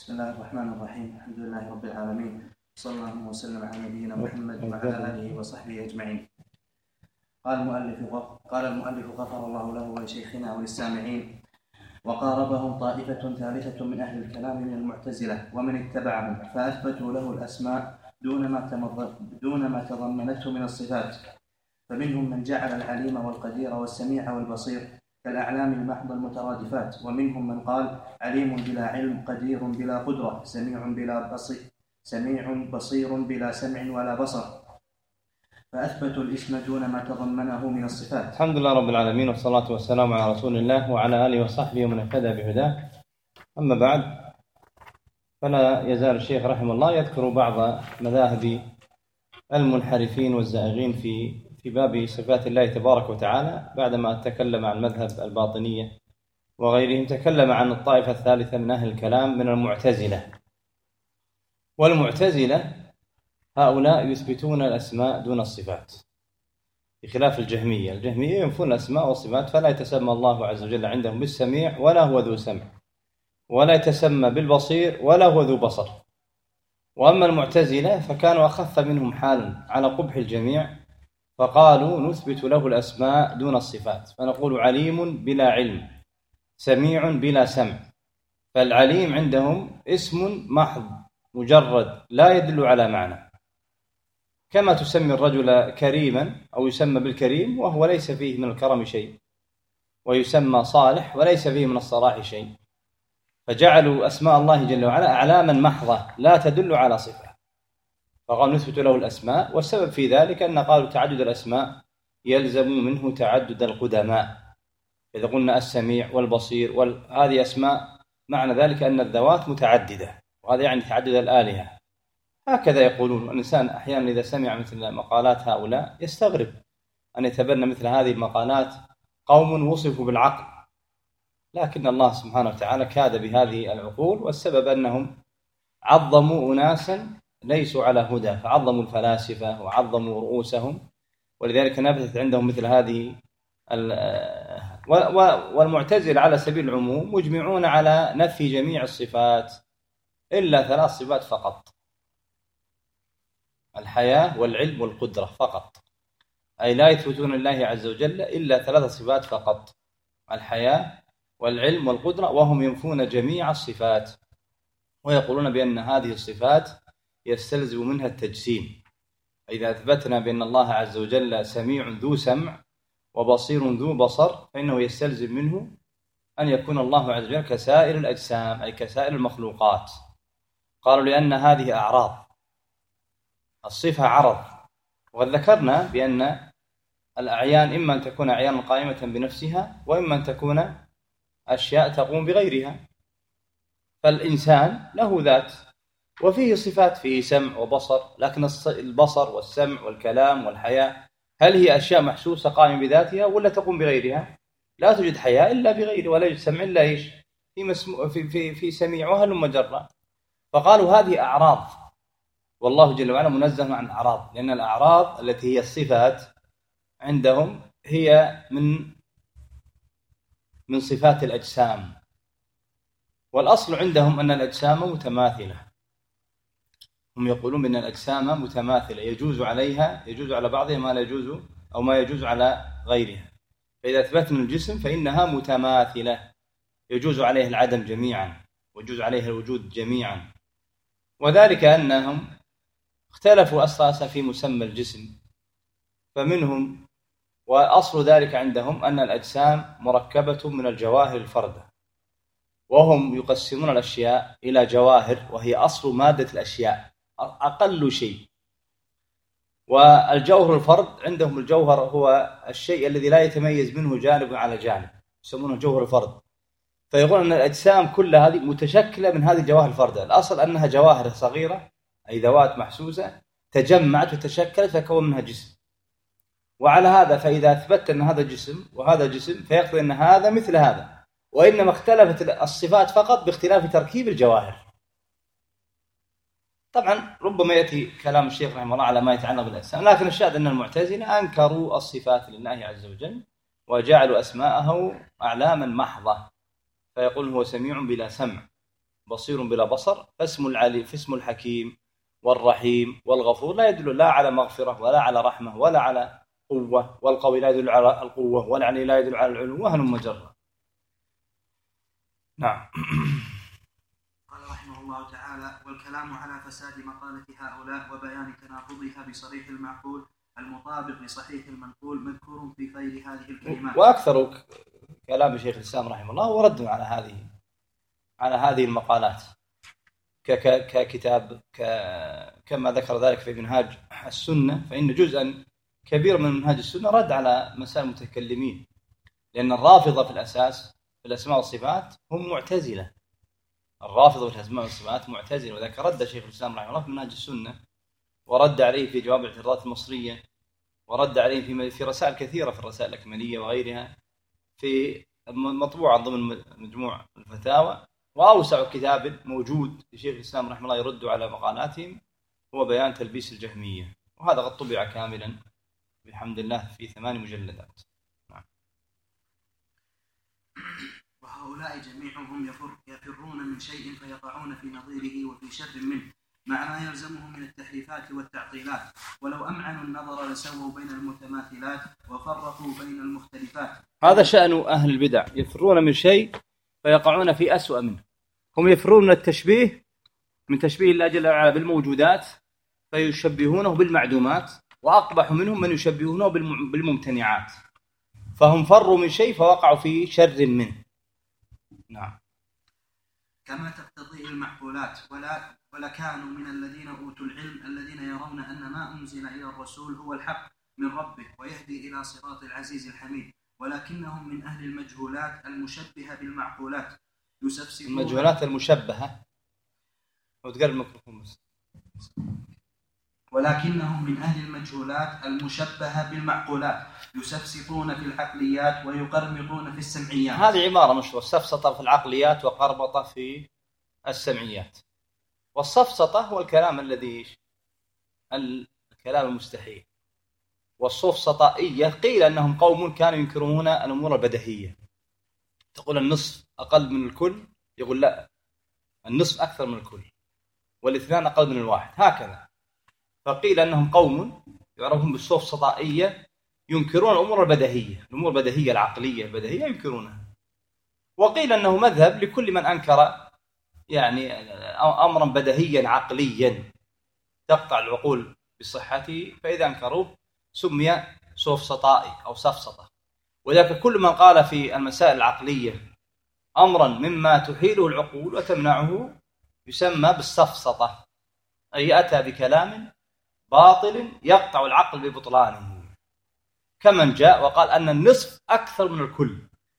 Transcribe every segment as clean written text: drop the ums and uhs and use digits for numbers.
بسم الله الرحمن الرحيم. الحمد لله رب العالمين، صلى الله وسلم على نبينا محمد وعلى آله وصحبه أجمعين. قال المؤلف غفر الله له ولشيخنا وللسامعين: وقاربهم طائفة ثالثة من أهل الكلام من المعتزلة ومن اتبعهم، فأثبتوا له الأسماء دون ما تضمنته من الصفات، فمنهم من جعل العليم والقدير والسميع والبصير كالأعلام المحض المترادفات، ومنهم من قال عليم بلا علم، قدير بلا قدرة، سميع بصير بلا سمع ولا بصر، فأثبتوا الاسم دون ما تضمنه من الصفات. الحمد لله رب العالمين، والصلاة والسلام على رسول الله وعلى آله وصحبه ومن اهتدى بهداه. أما بعد، فلا يزال الشيخ رحمه الله يذكر بعض مذاهب المنحرفين والزائغين في باب صفات الله تبارك وتعالى. بعدما تكلم عن مذهب الباطنية وغيرهم، تكلم عن الطائفة الثالثة من أهل الكلام من المعتزلة. والمعتزلة هؤلاء يثبتون الأسماء دون الصفات، بخلاف الجهمية. الجهمية ينفون الأسماء والصفات، فلا يتسمى الله عز وجل عندهم بالسميع ولا هو ذو سمع، ولا يتسمى بالبصير ولا هو ذو بصر. وأما المعتزلة فكانوا أخف منهم حالا على قبح الجميع، فقالوا نثبت له الأسماء دون الصفات، فنقول عليم بلا علم، سميع بلا سمع. فالعليم عندهم اسم محض مجرد لا يدل على معنى، كما تسمي الرجل كريما أو يسمى بالكريم وهو ليس فيه من الكرم شيء، ويسمى صالح وليس فيه من الصلاح شيء. فجعلوا أسماء الله جل وعلا أعلاما محضة لا تدل على صفة، فقالوا نثبت له الأسماء. والسبب في ذلك أن قالوا تعدد الأسماء يلزم منه تعدد القدماء. إذا قلنا السميع والبصير هذه أسماء، معنى ذلك أن الذوات متعددة، وهذا يعني تعدد الآلهة. هكذا يقولون. الإنسان أحيانا إذا سمع مثل مقالات هؤلاء يستغرب أن يتبنى مثل هذه المقالات قوم وصفوا بالعقل، لكن الله سبحانه وتعالى كاد بهذه العقول، والسبب أنهم عظموا أناسا ليسوا على هدى، فعظموا الفلاسفة وعظموا رؤوسهم، ولذلك نبتت عندهم مثل هذه. والمعتزلة على سبيل العموم مجمعون على نفي جميع الصفات إلا 3 صفات فقط: الحياة والعلم والقدرة فقط. أي لا يثبتون لله عز وجل إلا 3 صفات فقط: الحياة والعلم والقدرة، وهم ينفون جميع الصفات، ويقولون بأن هذه الصفات يستلزم منها التجسيم. إذا أثبتنا بأن الله عز وجل سميع ذو سمع وبصير ذو بصر، فإنه يستلزم منه أن يكون الله عز وجل كسائر الأجسام، أي كسائر المخلوقات. قالوا لأن هذه أعراض، الصفة عرض، وقد ذكرنا بأن الأعيان إما أن تكون أعيان قائمة بنفسها، وإما أن تكون أشياء تقوم بغيرها. فالإنسان له ذات وفيه صفات، فيه سمع وبصر، لكن البصر والسمع والكلام والحياة هل هي أشياء محسوسة قائمة بذاتها ولا تقوم بغيرها؟ لا توجد حياة إلا بغيره، ولا يوجد سمع إلا إيش؟ في سميع وهلم جرا. فقالوا هذه أعراض، والله جل وعلا منزه عن الأعراض، لأن الأعراض التي هي الصفات عندهم هي من صفات الأجسام، والأصل عندهم أن الأجسام متماثلة. هم يقولون بأن الأجسام متماثلة، يجوز على بعضها ما لا يجوز أو ما يجوز على غيرها. فإذا أثبتنا الجسم فإنها متماثلة، يجوز عليه العدم جميعا ويجوز عليه الوجود جميعا. وذلك أنهم اختلفوا أساسا في مسمى الجسم، فمنهم وأصل ذلك عندهم أن الأجسام مركبة من الجواهر الفردة، وهم يقسمون الأشياء إلى جواهر، وهي أصل مادة الأشياء أقل شيء. والجوهر الفرد عندهم، الجوهر هو الشيء الذي لا يتميز منه جانب على جانب، يسمونه جوهر الفرد. فيقول أن الأجسام كلها هذه متشكلة من هذه الجواهر الفردة. الأصل أنها جواهر صغيرة، أي ذوات محسوسة تجمعت وتشكلت فكون منها جسم. وعلى هذا فإذا أثبت أن هذا جسم وهذا جسم، فيقضي أن هذا مثل هذا، وإنما اختلفت الصفات فقط باختلاف تركيب الجواهر. طبعا ربما يأتي كلام الشيخ رحمه الله على ما يتعلق بالأجسام، لكن الشاهد أن المعتزلة أنكروا الصفات لله عز وجل وجعلوا أسماءه أعلاما محضة، فيقول هو سميع بلا سمع، بصير بلا بصر، فاسم العليم فاسم الحكيم والرحيم والغفور لا يدل لا على مغفرة ولا على رحمة ولا على قوة، والقوي لا يدل على القوة، والعلي لا يدل على العلو، وهن مجرة. نعم. قال رحمه الله تعالى: والكلام على فساد مقالة هؤلاء وبيان تناقضها بصريح المعقول المطابق لصحيح المنقول مذكور في غير هذه الكلمات. وأكثر كلام شيخ الإسلام رحمه الله هو رد على هذه المقالات، ككتاب كما ذكر ذلك في منهاج السنة، فإن جزءا كبير من منهاج السنة رد على مسائل المتكلمين، لأن الرافضة في الأساس في الأسماء والصفات هم معتزلة. الرافضة في الأسماء والصفات معتزلة، وذلك رد شيخ الإسلام رحمه الله في منهاج السنة، ورد عليه في جواب الاعتراضات المصرية، ورد عليه في رسائل كثيرة، في الرسائل الأكملية وغيرها، في مطبوعة ضمن مجموع الفتاوى. وأوسع كتاب موجود لشيخ الإسلام رحمه الله يرد على مقالاتهم هو بيان تلبيس الجهمية، وهذا قد طبع كاملا بحمد الله في 8 مجلدات. نعم. وهؤلاء جميعهم يفرون من شيء فيقعون في نظيره وفي شر منه، مع ما يلزمهم من التحريفات والتعطيلات، ولو أمعنوا النظر لسووا بين المتماثلات وفرقوا بين المختلفات. هذا شأن أهل البدع، يفرون من شيء فيقعون في أسوأ منه. هم يفرون من التشبيه، من تشبيه الله جل وعلا بالموجودات فيشبهونه بالمعدومات، وأقبح منهم من يشبهونه بالممتنعات، فهم فروا من شيء فوقعوا في شر منه. نعم. كما تقتضي المعقولات، ولا كانوا من الذين أوتوا العلم الذين يرون أن ما أنزل إلى الرسول هو الحق من ربه ويهدي إلى صراط العزيز الحميد، ولكنهم من أهل المجهولات المشبهة بالمعقولات يسفسطون. المجهولات المشبهة، وتقرب الميكروفون بس. ولكنهم من أهل المجهولات المشبهة بالمعقولات يسفسطون في العقليات ويقرمطون في السمعيات. هذه عبارة مشهورة، سفسطة في العقليات وقرمطة في السمعيات. والسفسطة هو الكلام الذي الكلام المستحيل، والسفسطائية قيل أنهم قوم كانوا ينكرون الأمور البديهية. تقول النصف أقل من الكل، يقول لا، النصف أكثر من الكل، والاثنان أقل من الواحد، هكذا. فقيل أنهم قوم يعرفون بالسفسطائية ينكرون الأمور البديهية، الأمور البديهية العقلية البديهية ينكرونها. وقيل أنه مذهب لكل من أنكر يعني أمرا بديهيا عقليا تقطع العقول بصحته، فإذا أنكروه سمي سفسطائي أو سفسطة. وذلك كل من قال في المسائل العقلية أمرا مما تحيله العقول وتمنعه يسمى بالسفسطة، أي أتى بكلام باطل يقطع العقل ببطلانه، كمن جاء وقال أن النصف أكثر من الكل،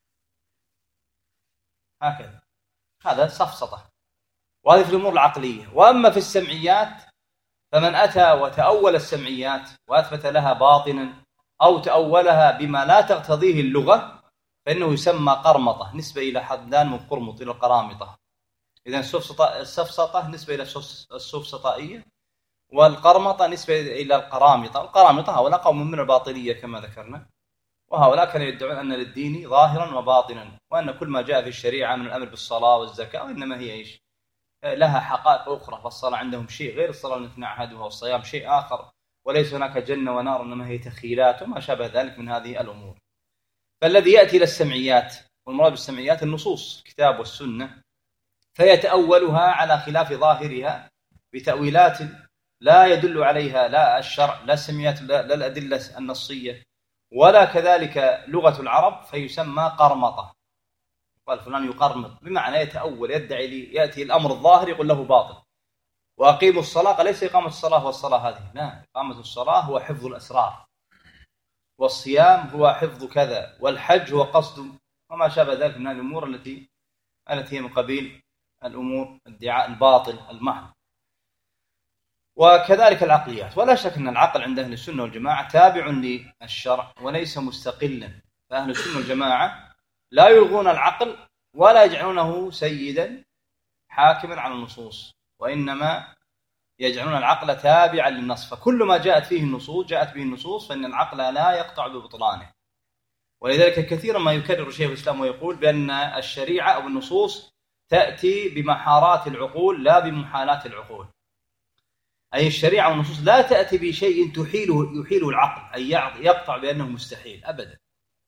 هكذا، هذا سفسطة. وهذه في الأمور العقلية. وأما في السمعيات فمن أتى وتأول السمعيات وأثبت لها باطنا أو تأولها بما لا تقتضيه اللغة فإنه يسمى قرمطة، نسبة إلى حدان من قرمط إلى القرامطة. إذن السفسطة نسبة إلى السفسطائية، والقرمطة نسبة إلى القرامطة. القرامطة هؤلاء قوم من الباطلية كما ذكرنا، وهؤلاء كانوا يدعون أن للدين ظاهرا وباطنا، وأن كل ما جاء في الشريعة من الأمر بالصلاة والزكاة وإنما هي إيش؟ لها حقائق أخرى. فالصلاة عندهم شيء غير الصلاة التي نعهدها، والصيام شيء آخر، وليس هناك جنة ونار، إنما هي تخيلات وما شابه ذلك من هذه الأمور. فالذي يأتي إلى السمعيات، والمراد بالسمعيات النصوص الكتاب والسنة، فيتأولها على خلاف ظاهرها بتأويلات لا يدل عليها لا الشرع لا السمعيات لا الأدلة النصية ولا كذلك لغة العرب، فيسمى قرمطة. قال فلان يقرمط بمعنى يتأول، يدعي يأتي الأمر الظاهر يقول له باطل. وأقيموا الصلاة ليس إقامة الصلاة والصلاة هذه، لا، إقامة الصلاة هو حفظ الأسرار، والصيام هو حفظ كذا، والحج هو قصد، وما شابه ذلك من الأمور التي هي من قبيل الأمور الدعاء الباطل المحض. وكذلك العقليات. ولا شك أن العقل عند أهل السنة والجماعة تابع للشرع وليس مستقلا. فأهل السنة والجماعة لا يلغون العقل ولا يجعلونه سيدا حاكما على النصوص، وإنما يجعلون العقل تابعا للنص. فكل ما جاءت به النصوص فإن العقل لا يقطع ببطلانه. ولذلك كثيرا ما يكرر شيخ الإسلام ويقول بأن الشريعة أو النصوص تأتي بمحارات العقول لا بمحالات العقول. أي الشريعة والنصوص لا تأتي بشيء يحيله العقل، أي يقطع بأنه مستحيل أبدا.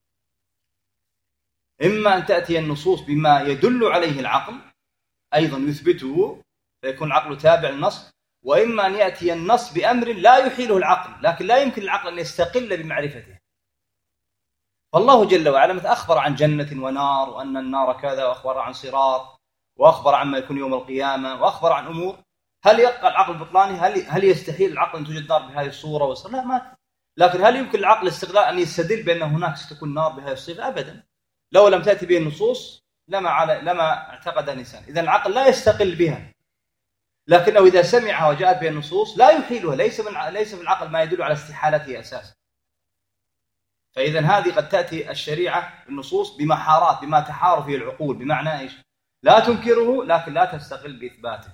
إما أن تأتي النصوص بما يدل عليه العقل أيضا يثبته فيكون العقل تابع للنص، وإما أن يأتي النص بأمر لا يحيله العقل، لكن لا يمكن العقل أن يستقل بمعرفته. فالله جل وعلا أخبر عن جنة ونار، وأن النار كذا، وأخبر عن صراط، وأخبر عما يكون يوم القيامة، وأخبر عن أمور. هل يبقى العقل بطلاني؟ هل يستحيل العقل أن توجد نار بهذه الصورة لا، ما. لكن هل يمكن العقل استقلال أن يستدل بأن هناك ستكون نار بهذه الصفة؟ أبدا. لو لم تأتي به النصوص لما اعتقد الإنسان. إذن العقل لا يستقل بها، لكنه إذا سمعها وجاءت به النصوص لا يحيلها، ليس من العقل ما يدل على استحالته أساسا. فإذا هذه قد تأتي الشريعة النصوص بمحارات، بما تحار فيه العقول، بمعنى إيش؟ لا تنكره لكن لا تستقل بإثباته.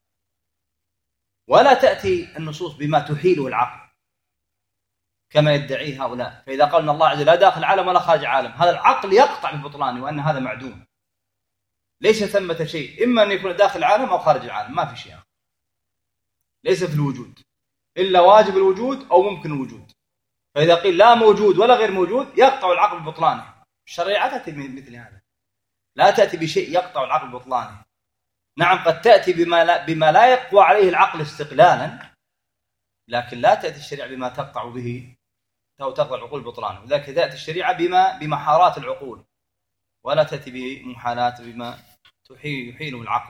ولا تأتي النصوص بما تحيله العقل كما يدعيه هؤلاء. فإذا قالنا الله عز وجل لا داخل العالم ولا خارج العالم، هذا العقل يقطع ببطلانه وأن هذا معدوم. ليس ثمة شيء، إما أن يكون داخل العالم أو خارج العالم، ما في شيء آخر. ليس في الوجود إلا واجب الوجود أو ممكن الوجود. فإذا قيل لا موجود ولا غير موجود يقطع العقل ببطلانه. الشريعة تأتي مثل هذا، لا تأتي بشيء يقطع العقل ببطلانه. نعم قد تأتي بما لا يقوى عليه العقل استقلالا، لكن لا تأتي الشريعة بما تقطع به أو تقطع العقول بطلانه. لذلك تأتي الشريعة بمحارات العقول، ولا تأتي بمحالات بما يحيله العقل.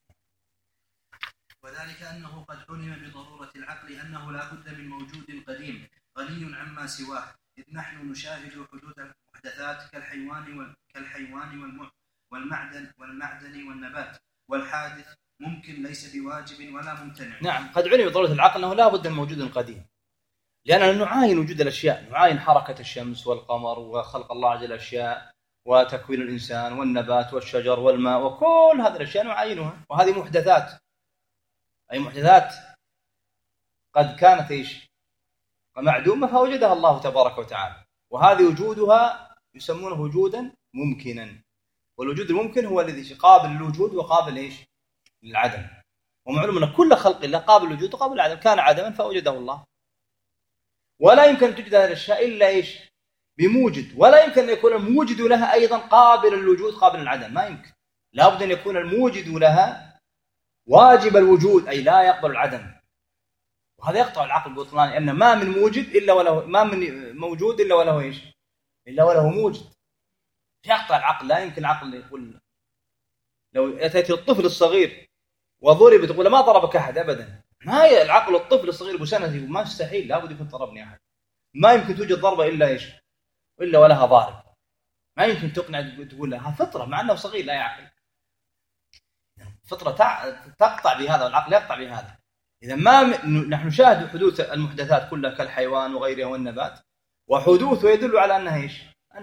وذلك أنه قد علم بضرورة العقل أنه لا بد من موجود قديم غني عما سواه، إذ نحن نشاهد حدوث المحدثات كالحيوان والمعدن والنبات، والحادث ممكن ليس بواجب ولا ممتنع. نعم قد علم بضرورة العقل أنه لا بد من موجود قديم، لأننا نعاين وجود الأشياء، نعاين حركة الشمس والقمر وخلق الله عز وجل الأشياء وتكوين الإنسان والنبات والشجر والماء، وكل هذه الأشياء نعاينها، وهذه محدثات. أي محدثات قد كانت إيش؟ معدومة فوجدها الله تبارك وتعالى، وهذه وجودها يسمونه وجودا ممكنا. والوجود الممكن هو الذي قابل للوجود وقابل إيش؟ للعدم. ومعلوم أن كل خلق الله قابل للوجود وقابل للعدم، كان عدما فوجده الله. ولا يمكن أن توجد هذه الأشياء إلا إيش؟ بموجد. ولا يمكن أن يكون الموجد لها أيضا قابل للوجود قابل للعدم، ما يمكن. لا بد أن يكون الموجد لها واجب الوجود، أي لا يقبل العدم. وهذا يقطع العقل ببطلان، لأن ما من موجد إلا وله، ما من موجود إلا وله إيش؟ إلا وله موجد. يقطع العقل. لا يمكن العقل يقول، لو أتيت الطفل الصغير وضرب تقول ما ضربك أحد أبدا، ما العقل الطفل الصغير بسنة يقول ما يستحيل، لا بد يكون ضربني أحد. ما يمكن توجد ضربة إلا إيش؟ إلا ولها ضارب. ما يمكن تقنع تقول لها فطرة مع أنه صغير لا يعقل. فطرة تقطع بهذا والعقل يقطع بهذا. إذا نحن نشاهد حدوث المحدثات كلها كالحيوان وغيرها والنبات، وحدوثه يدل على أنها إيش؟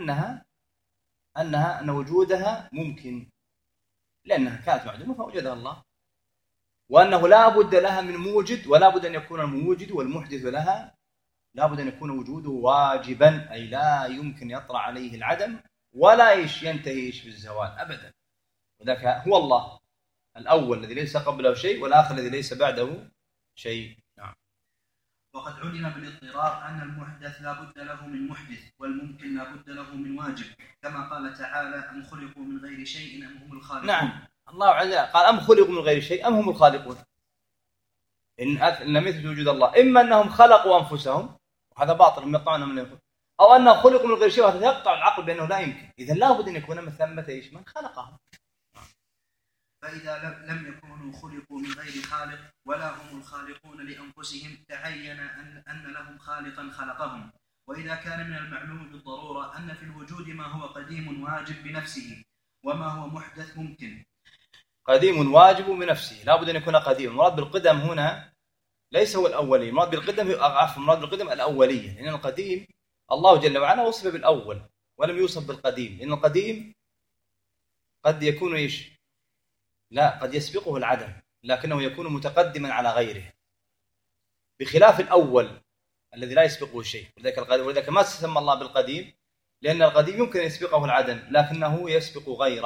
أن وجودها ممكن، لأنها كانت معدومة فوجدها الله، وأنه لا بد لها من موجد، ولا بد أن يكون الموجد والمحدث لها لا بد أن يكون وجوده واجبا، أي لا يمكن يطرأ عليه العدم ولا ينتهي بالزوال أبدا. وذاك هو الله الأول الذي ليس قبله شيء، والآخر الذي ليس بعده شيء. نعم. وقد علم بالاضطرار أن المحدث لا بد له من محدث، والممكن لا بد له من واجب، كما قال تعالى أم خلقوا من غير شيء أم هم الخالقون. نعم الله عز وجل قال أم خلقوا من غير شيء أم هم الخالقون. إن لم يثبت وجود الله، إما أنهم خلقوا أنفسهم وهذا باطل يقطعون من الأنفس، أو أنهم خلقوا من غير شيء وهذا يقطع العقل بأنه لا يمكن. إذا لا بد أن يكون من ثمة إيش؟ من خلقهم. فإذا لم يكونوا خلقوا من غير خالق ولا هم الخالقون لأنفسهم، تعين أن لهم خالقا خلقهم. وإذا كان من المعلوم بالضرورة أن في الوجود ما هو قديم واجب بنفسه وما هو محدث ممكن. قديم واجب بنفسه، لا بد أن يكون قديم. المراد بالقدم هنا ليس هو الأولي، المراد بالقدم الأولية، لأن القديم الله جل وعلا وصف بالأول ولم يوصف بالقديم، لأن القديم قد يكون إيش؟ لا، قد يسبقه العدم لكنه يكون متقدما على غيره، بخلاف الأول الذي لا يسبقه شيء. ولذلك ما سمى الله بالقديم، لأن القديم يمكن يسبقه العدم لكنه يسبق غيره.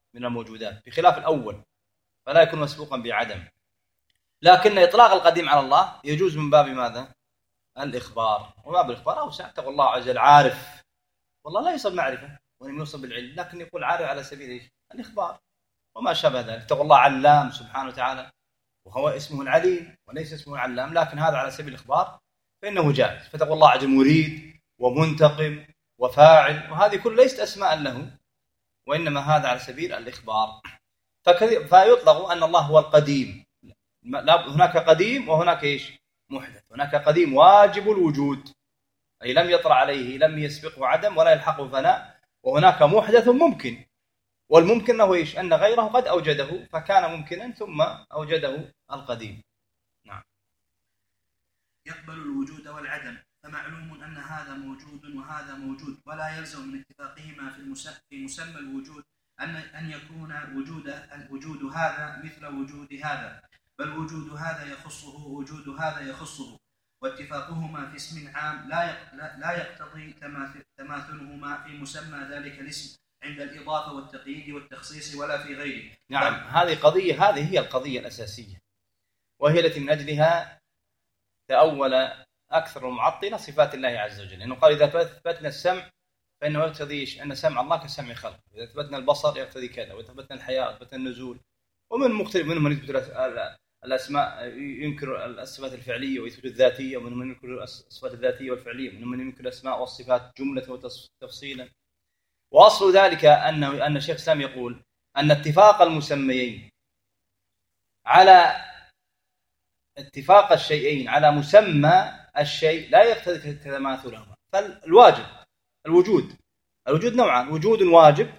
من الموجودات بخلاف الأول، فلا يكون مسبوقا بعدم. لكن إطلاق القديم على الله يجوز من باب ماذا؟ الإخبار، وباب الإخبار أوسع. تقول الله عز وجل عارف، والله لا يوصف معرفة ولم يوصف بالعلم، لكن يقول عارف على سبيل الإخبار وما شابه ذلك. تقول الله علام سبحانه وتعالى، وهو اسمه العليم وليس اسمه العلام، لكن هذا على سبيل الإخبار فإنه جائز. فتقول الله عز وجل مريد ومنتقم وفاعل، وهذه كل ليست أسماء له، وإنما هذا على سبيل الإخبار. فيطلق أن الله هو القديم. هناك قديم وهناك إيش؟ محدث. هناك قديم واجب الوجود، أي لم يطرأ عليه، لم يسبقه عدم ولا يلحقه فناء. وهناك محدث ممكن، والممكن أنه إيش؟ أن غيره قد أوجده فكان ممكنا ثم أوجده القديم. نعم. يقبل الوجود والعدم، فمعلوم أن هذا موجود وهذا موجود، ولا يلزم من اتفاقهما في مسمى الوجود أن يكون وجود هذا مثل وجود هذا، بل وجود هذا يخصه وجود هذا يخصه، واتفاقهما في اسم عام لا يقتضي تماثلهما في مسمى ذلك الاسم عند الإضافة والتقييد والتخصيص ولا في غيره. نعم، هذه هي القضية الأساسية، وهي التي من أجلها تأول أكثر المعطلة صفات الله عز وجل، لأنه قال إذا أثبتنا السمع فإنه يقتضي أن سمع الله كسمع خلق، إذا أثبتنا البصر يقتضي كذا، وإذا أثبتنا الحياة أثبتنا النزول. ومن مختلف منهم من يثبت الأسماء ينكر الصفات الفعلية ويثبت الذاتية، ومنهم من ينكر الصفات الذاتية والفعلية، ومنهم من ينكر الأسماء والصفات جملة وتفصيلا. وأصل ذلك أن الشيخ الإسلام يقول أن اتفاق المسميين على اتفاق الشيئين على مسمى الشيء لا يقتضي تماثلهما. فالواجب الوجود نوعان، وجود واجب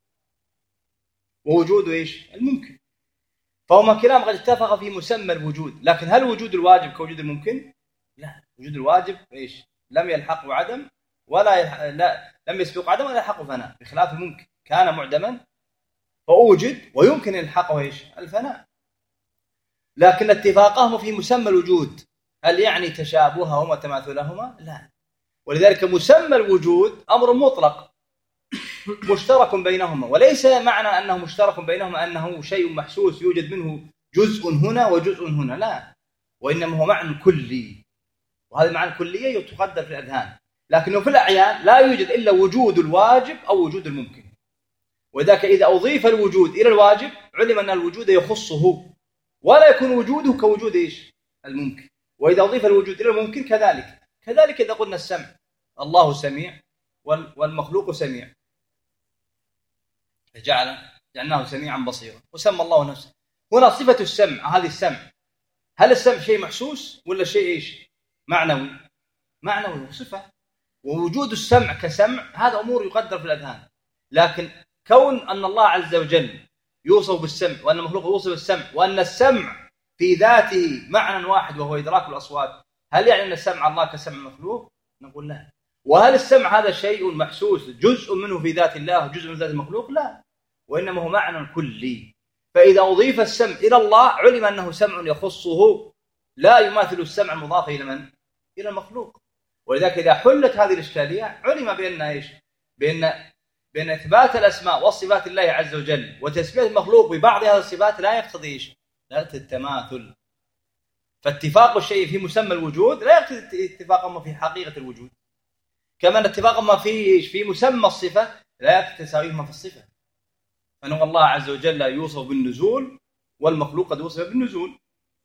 ووجود إيش؟ الممكن. فهما كلام قد اتفق في مسمى الوجود، لكن هل وجود الواجب كوجود الممكن؟ لا، وجود الواجب إيش؟ لم يلحقه عدم لم يسبق عدم ولا يلحقه فناء، بخلاف الممكن كان معدما فأوجد ويمكن يلحقه إيش؟ الفناء. لكن اتفاقهم في مسمى الوجود هل يعني تشابههما وتماثلهما؟ لا. ولذلك مسمى الوجود أمر مطلق مشترك بينهما، وليس معنى أنه مشترك بينهما أنه شيء محسوس يوجد منه جزء هنا وجزء هنا، لا، وإنما هو معنى كلي، وهذا المعنى الكلية تقدر في الأذهان، لكنه في الأعيان لا يوجد إلا وجود الواجب أو وجود الممكن. وذاك إذا أضيف الوجود إلى الواجب علم أن الوجود يخصه ولا يكون وجوده كوجود إيش؟ الممكن. وإذا أضيف الوجود إلى الممكن كذلك إذا قلنا السمع، الله سميع والمخلوق سميع، جعلناه سميعا بصيرا وسمى الله نفسه. هنا صفة السمع، هذه السمع، هل السمع شيء محسوس ولا شيء إيش؟ معنوي صفة. ووجود السمع كسمع هذا أمور يقدر في الأذهان، لكن كون أن الله عز وجل يوصف بالسمع وأن المخلوق يوصف بالسمع وأن السمع في ذاته معنى واحد وهو إدراك الأصوات، هل يعني أن السمع الله كسمع المخلوق؟ نقول لا. وهل السمع هذا شيء محسوس جزء منه في ذات الله وجزء من ذات المخلوق؟ لا، وإنما هو معنى كلي. فإذا أضيف السمع إلى الله علم أنه سمع يخصه لا يماثل السمع المضاف إلى من؟ إلى المخلوق. ولذلك إذا حلت هذه الإشكالية علم بأن إيش؟ بأن إثبات الأسماء والصفات الله عز وجل وتسمية المخلوق ببعض هذه الصفات لا يقتضي إيش؟ لا يقتضي التماثل. فاتفاق الشيء في مسمى الوجود لا يقتضي اتفاقهما في حقيقة الوجود، كما أن اتفاقهما في مسمى الصفة لا يقتضي تساويهما في الصفة. فإن الله عز وجل يوصف بالنزول والمخلوق قد وصف بالنزول،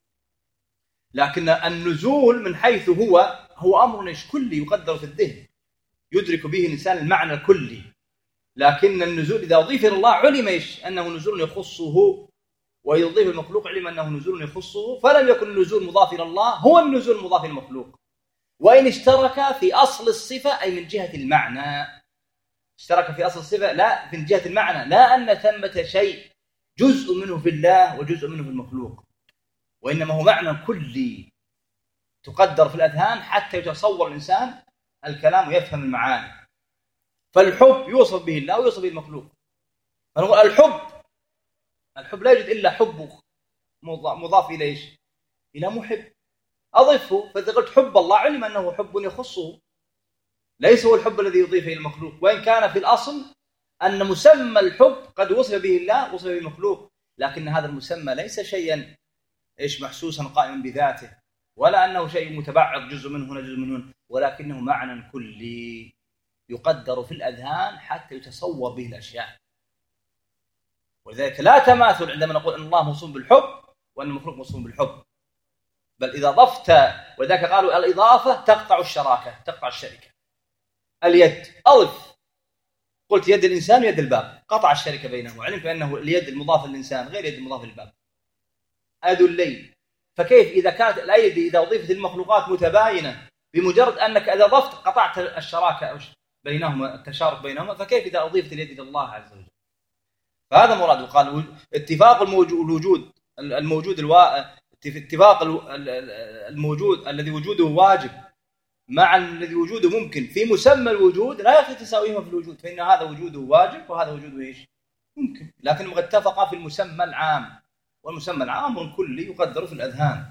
لكن النزول من حيث هو أمر كلي يقدر في الذهن يدرك به الإنسان المعنى الكلي، لكن النزول إذا أضيف إلى الله علم إيش؟ أنه نزول يخصه، وإذا أضيف المخلوق علم أنه نزول يخصه، فلم يكن النزول مضاف إلى الله هو النزول المضاف إلى المخلوق، وإن اشترك في أصل الصفة أي من جهة المعنى، اشترك في أصل الصفة لا من جهة المعنى، لا أن ثمة شيء جزء منه في الله وجزء منه في المخلوق، وإنما هو معنى كلي تقدر في الأذهان حتى يتصور الإنسان الكلام ويفهم المعاني. فالحب يوصف به الله ويوصف به المخلوق. فنقول الحب لا يوجد إلا حب مضاف إلى إيش؟ إلى محب. أضفه، فإذا قلت حب الله علم أنه حب يخصه، ليس هو الحب الذي يضيف إلى المخلوق، وإن كان في الأصل أن مسمى الحب قد وصف به الله وصف به المخلوق، لكن هذا المسمى ليس شيئا محسوسا قائما بذاته، ولا أنه شيء متبعض جزء من هنا جزء من هنا، ولكنه معنى كلي يقدر في الأذهان حتى يتصور به الأشياء. ولذلك لا تماثل عندما نقول أن الله موصوف بالحب وأن المخلوق موصوف بالحب، بل إذا ضفت، ولذلك قالوا الإضافة تقطع الشراكة، تقطع الشركة. اليد أضف، قلت يد الإنسان ويد الباب، قطع الشركة بينهم، وعلمت أنه اليد المضافة للإنسان غير يد المضافة للباب. أد الليل، فكيف إذا كانت الأيدي إذا أضيفت المخلوقات متباينة بمجرد أنك إذا ضفت قطعت الشراكة بينهما، التشارك بينهما، فكيف إذا أضيفت اليد إلى الله عز وجل؟ فهذا مراد. وقال اتفاق الوجود الموجود اتفاق الموجود الذي وجوده واجب مع الذي وجوده ممكن في مسمى الوجود لا يقتضي تساويهما في الوجود، فإن هذا وجوده واجب وهذا وجوده ممكن، لكنهم اتفقا في المسمى العام، والمسمى العام أمر كلي يقدر في الأذهان.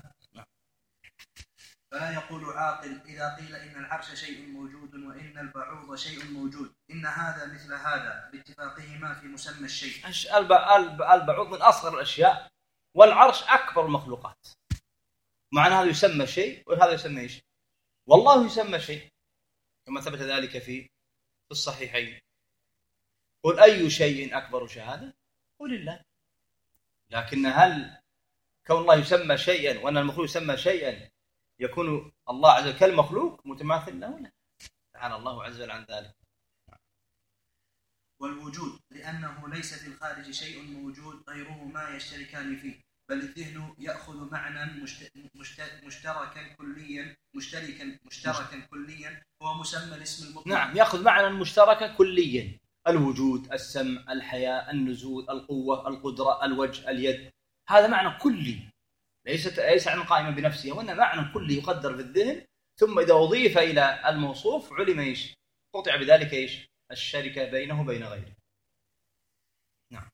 فلا يقول عاقل إذا قيل إن العرش شيء موجود وإن البعوض شيء موجود إن هذا مثل هذا باتفاقهما في مسمى الشيء. البعوض من أصغر الأشياء والعرش أكبر المخلوقات، معنى هذا يسمى شيء وهذا يسمى والله يسمى شيء، كما ثبت ذلك في الصحيحين. قل أي شيء أكبر شهادة؟ قل الله. لكن هل كون الله يسمى شيئا وأن المخلوق يسمى شيئا يكون الله عز وجل كالمخلوق متماثل له؟ لا، تعالى الله عز وجل عن ذلك. والوجود لأنه ليس في الخارج شيء موجود غيره ما يشتركان فيه، بل الذهن يأخذ معنى مشتركا كليا هو مسمى الاسم المطلق. نعم، يأخذ معنى مشتركا كليا، الوجود، السمع، الحياة، النزول، القوة، القدرة، الوجه، اليد، هذا معنى كلي ليس عن قائما بنفسه، وإنما معنى كلي يقدر في الذهن، ثم إذا أضيف إلى الموصوف علم قطع بذلك الشركة بينه وبين غيره. نعم.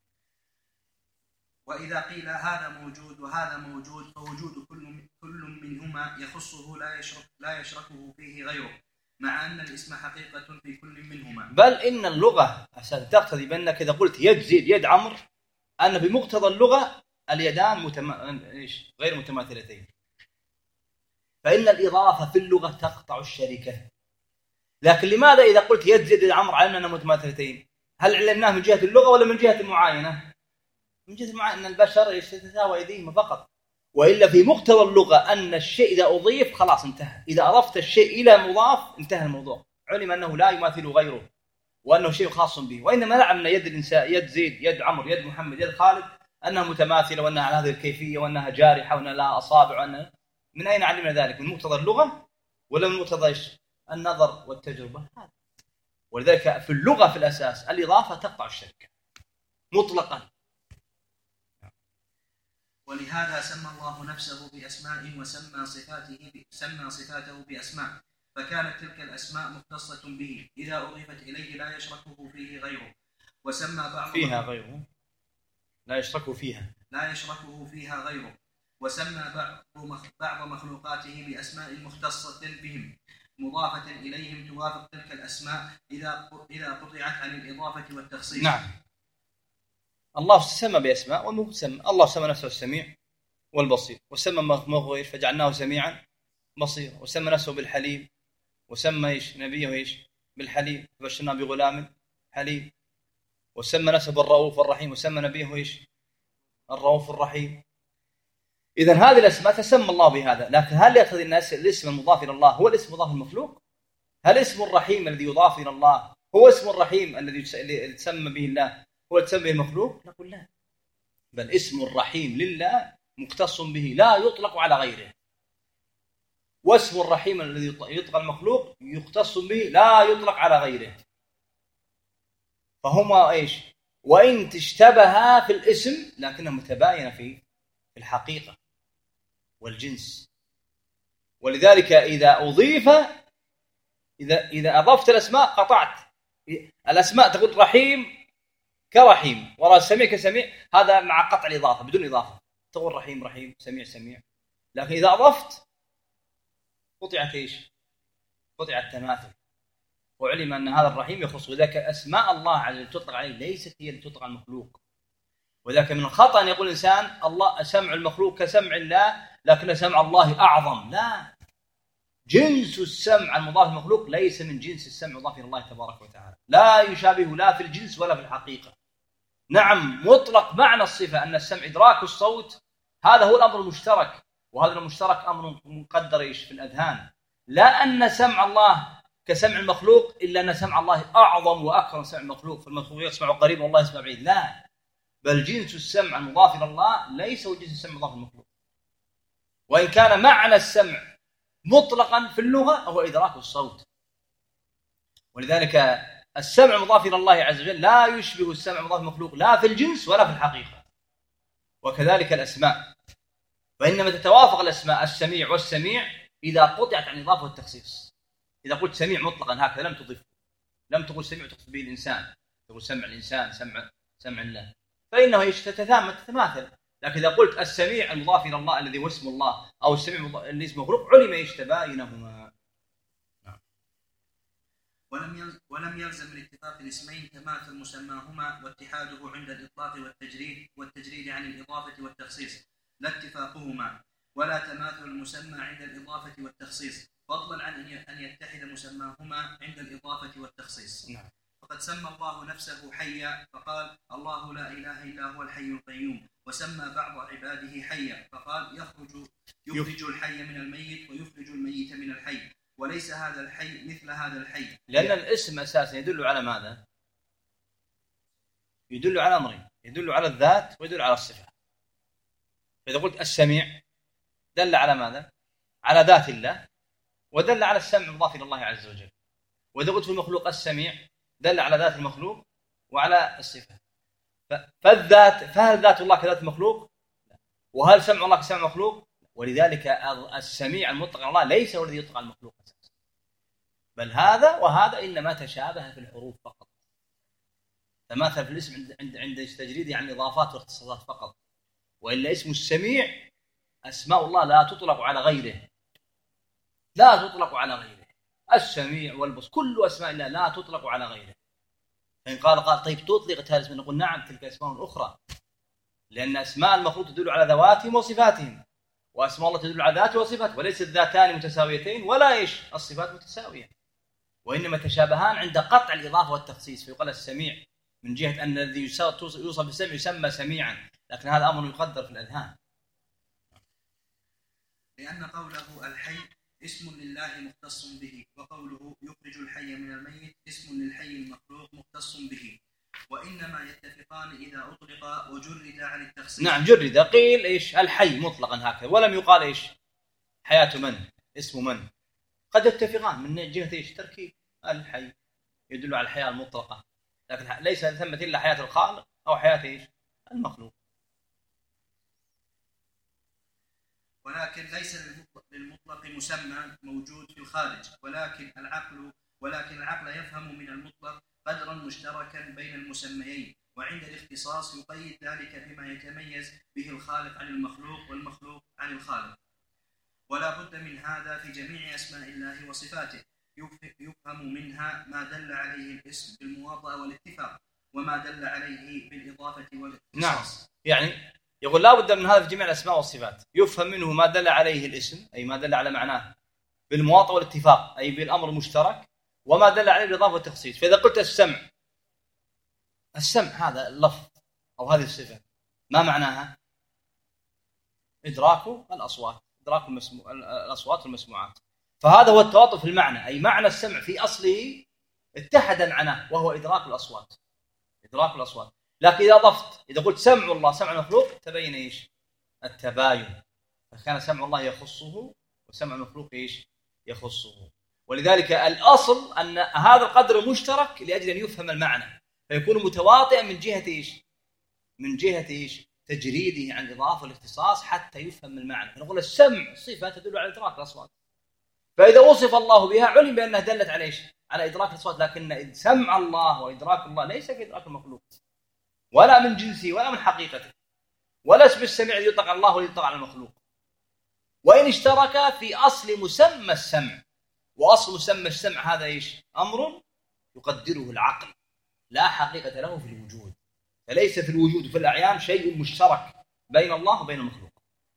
وإذا قيل هذا موجود وهذا موجود فوجود كل منهما يخصه لا يشركه فيه غيره، مع أن الاسم حقيقة في كل منهما. بل إن اللغة تقتضي بأنك إذا قلت يد زيد يد عمرو أن بمقتضى اللغة اليدان غير متماثلتين، فإن الإضافة في اللغة تقطع الشركة. لكن لماذا إذا قلت يد زيد يد عمرو علمنا أنها متماثلتين؟ هل علمناه من جهة اللغة ولا من جهة المعاينة؟ من جهة المعاينة، أن البشر تتساوى أيديهم فقط، وإلا في مقتضى اللغة أن الشيء إذا أضيف خلاص انتهى، إذا أضفت الشيء إلى مضاف انتهى الموضوع، علم أنه لا يماثل غيره وأنه شيء خاص به. وإنما نعلم أن يد الإنسان، يد زيد، يد عمرو، يد محمد، يد خالد، أنها متماثلة وأنها على هذه الكيفية وأنها جارحة وأنها لها أصابع وأنها... من أين علمنا ذلك؟ من مقتضى اللغة ولا من مقتضى النظر والتجربة؟ ولذلك في اللغة في الأساس الإضافة تقطع الشركة مطلقا. ولهذا سمى الله نفسه بأسماء وسمى صفاته بأسماء، فكانت تلك الأسماء مختصة به إذا أضيفت إليه لا يشركه فيه غيره، وسمى بعض فيها غيره لا يشركه فيها غيره، وسمى بعض مخلوقاته بأسماء مختصة بهم مضافة إليهم توافق تلك الأسماء إذا قطعت عن الإضافة والتخصيص. نعم، الله سمى بأسماء والمسمى. الله سمى نفسه السميع والبصير، وسمى مخلوقه فجعلناه سميعا بصيرا، وسمى نفسه بالحليم، وسمى نبيه بالحليم فبشرناه بغلام حليم، وسمى نفسه بالرؤوف الرحيم، وسمى نبيه الرؤوف الرحيم. إذن هذه الأسماء تسمى الله بهذا. لكن هل يقتضي الناس الاسم المضاف إلى الله هو الاسم المضاف المخلوق؟ هل اسم الرحيم الذي يضاف إلى الله هو اسم الرحيم الذي يسمى به الله هو يسمى به المخلوق؟ نقول لا، بل اسم الرحيم لله مختص به لا يطلق على غيره، واسم الرحيم الذي يطلق المخلوق يختص به لا يطلق على غيره. فهما وإن تشتبها في الاسم لكنها متباينة في الحقيقة والجنس. ولذلك إذا أضفت الأسماء قطعت الأسماء، تقول رحيم كرحيم وراء سميع كسميع، هذا مع قطع الإضافة بدون إضافة، تقول رحيم رحيم، سميع سميع. لكن إذا أضفت قطعت قطع التماثل. وعلم أن هذا الرحيم يخص. وذلك أسماء الله عز وجل تطلق عليه ليست هي اللي تطلق على المخلوق. وذلك من الخطأ أن يقول الإنسان الله سمع المخلوق كسمع الله لكن سمع الله أعظم. لا، جنس السمع المضاف للمخلوق ليس من جنس السمع المضاف إلى الله تبارك وتعالى، لا يشابه لا في الجنس ولا في الحقيقة. نعم، مطلق معنى الصفة أن السمع إدراك الصوت، هذا هو الأمر المشترك، وهذا المشترك أمر مقدر في الأذهان. لا أن سمع الله كسمع المخلوق، إلا أن سمع الله أعظم وأكثر من سمع المخلوق، فالمخلوق يسمع قريب والله يسمع بعيد. لا، بل جنس السمع المضاف إلى الله ليس هو جنس السمع المضاف للمخلوق. وإن كان معنى السمع مطلقا في اللغة هو إدراك الصوت. ولذلك السمع المضاف إلى الله عز وجل لا يشبه السمع المضاف للمخلوق لا في الجنس ولا في الحقيقة. وكذلك الأسماء، فإنما تتوافق الأسماء السميع والسميع إذا قطعت عن الإضافة والتخصيص. إذا قلت سميع مطلقا هكذا لم تضف، لم تقول سميع تقصد به الإنسان، تقول سمع الإنسان سمع الله، فإنه تتماثل. لكن إذا قلت السميع المضاف إلى الله الذي هو اسم الله أو السميع اللي اسمه مخلوق علم تباينهما. ولم يلزم من اتفاق الاسمين تماثل مسماهما واتحاده عند الإطلاق والتجريد عن الإضافة والتخصيص، لا اتفاقهما ولا تماثل المسمى عند الإضافة والتخصيص، فضلا عن أن يتحد مسماهما عند الإضافة والتخصيص. نعم. فقد سمى الله نفسه حيا فقال الله لا إله إلا هو الحي القيوم، وسمى بعض عباده حيا فقال يخرج الحي من الميت ويخرج الميت من الحي، وليس هذا الحي مثل هذا الحي. لأن الاسم أساسا يدل على ماذا؟ يدل على أمرين، يدل على الذات ويدل على الصفة. فإذا قلت السميع دل على ماذا؟ على ذات الله، ودل على السمع المضاف إلى الله عز وجل. وإذا قلت في المخلوق السميع دل على ذات المخلوق وعلى الصفة. فهل ذات الله كذات المخلوق؟ وهل سمع الله كسمع المخلوق؟ ولذلك السميع المطلق على الله ليس هو الذي يطلق على المخلوق أساسا، بل هذا وهذا إنما تشابه في الحروف فقط، تماثل في الاسم عند تجريده عن الإضافات والاختصاصات فقط. وإلا اسم السميع أسماء الله لا تطلق على غيره، لا تطلق على غيره. السميع والبصير كل أسماء الله لا تطلق على غيره. فإن قال طيب تطلق هذا الاسم، نقول نعم تلك أسماء أخرى، لأن أسماء المخلوق تدل على ذواتهم وصفاتهم، وأسماء الله تدل على ذاته وصفاته، وليس الذاتان متساويتين ولا الصفات متساوية، وإنما تشابهان عند قطع الإضافة والتخصيص. فيقال السميع من جهة أن الذي يوصف بالسمع يسمى سميعا، لكن هذا أمر يقدر في الأذهان. لأن قوله الحي اسم لله مختص به، وقوله يخرج الحي من الميت اسم للحي المخلوق مختص به، وإنما يتفقان إذا أطلق وجرد عن التخصيص. نعم، جرد، قيل الحي مطلقا هكذا، ولم يقال حياة من، اسم من. قد يتفقان من جهة تركيب الحي يدل على الحياة المطلقة، لكن ليس ثمة إلا حياة الخالق أو حياة المخلوق. ولكن ليس للمطلق مسمى موجود في الخارج، ولكن العقل يفهم من المطلق قدرا مشتركا بين المسميين، وعند الاختصاص يقيد ذلك بما يتميز به الخالق عن المخلوق والمخلوق عن الخالق. ولا بد من هذا في جميع أسماء الله وصفاته، يفهم منها ما دل عليه الاسم بالمواطأة والاتفاق، وما دل عليه بالإضافة والاختصاص. نعم، يعني يقول لا بد من هذا في جميع الأسماء والصفات، يفهم منه ما دل عليه الاسم أي ما دل على معناه بالمواطأة والاتفاق أي بالأمر المشترك، وما دل عليه بالإضافة والتخصيص. فإذا قلت السمع هذا اللفظ أو هذه الصفة ما معناها؟ إدراك الأصوات، إدراك الأصوات والمسموعات. فهذا هو التواطؤ في المعنى، أي معنى السمع في أصله اتحد معناه وهو إدراك الأصوات، إدراك الأصوات. لكن إذا ضفت، إذا قلت سمع الله سمع المخلوق تبين التباين، فكان سمع الله يخصه وسمع المخلوق يخصه. ولذلك الأصل أن هذا القدر مشترك لأجل أن يفهم المعنى، فيكون متواطئا من جهة من جهة تجريده عن الإضافة والاختصاص حتى يفهم المعنى. فنقول السمع صفة تدل على إدراك الأصوات، فإذا وصف الله بها علم بأنها دلت على على إدراك الأصوات. لكن سمع الله وإدراك الله ليس كإدراك المخلوق، ولا من جنسه ولا من حقيقته، ولا اسم السميع يطلق على الله ويطلق على المخلوق، وإن اشترك في أصل مسمى السمع. وأصل مسمى السمع هذا أمر يقدره العقل، لا حقيقة له في الوجود. فليس في الوجود في الأعيان شيء مشترك بين الله وبين المخلوق.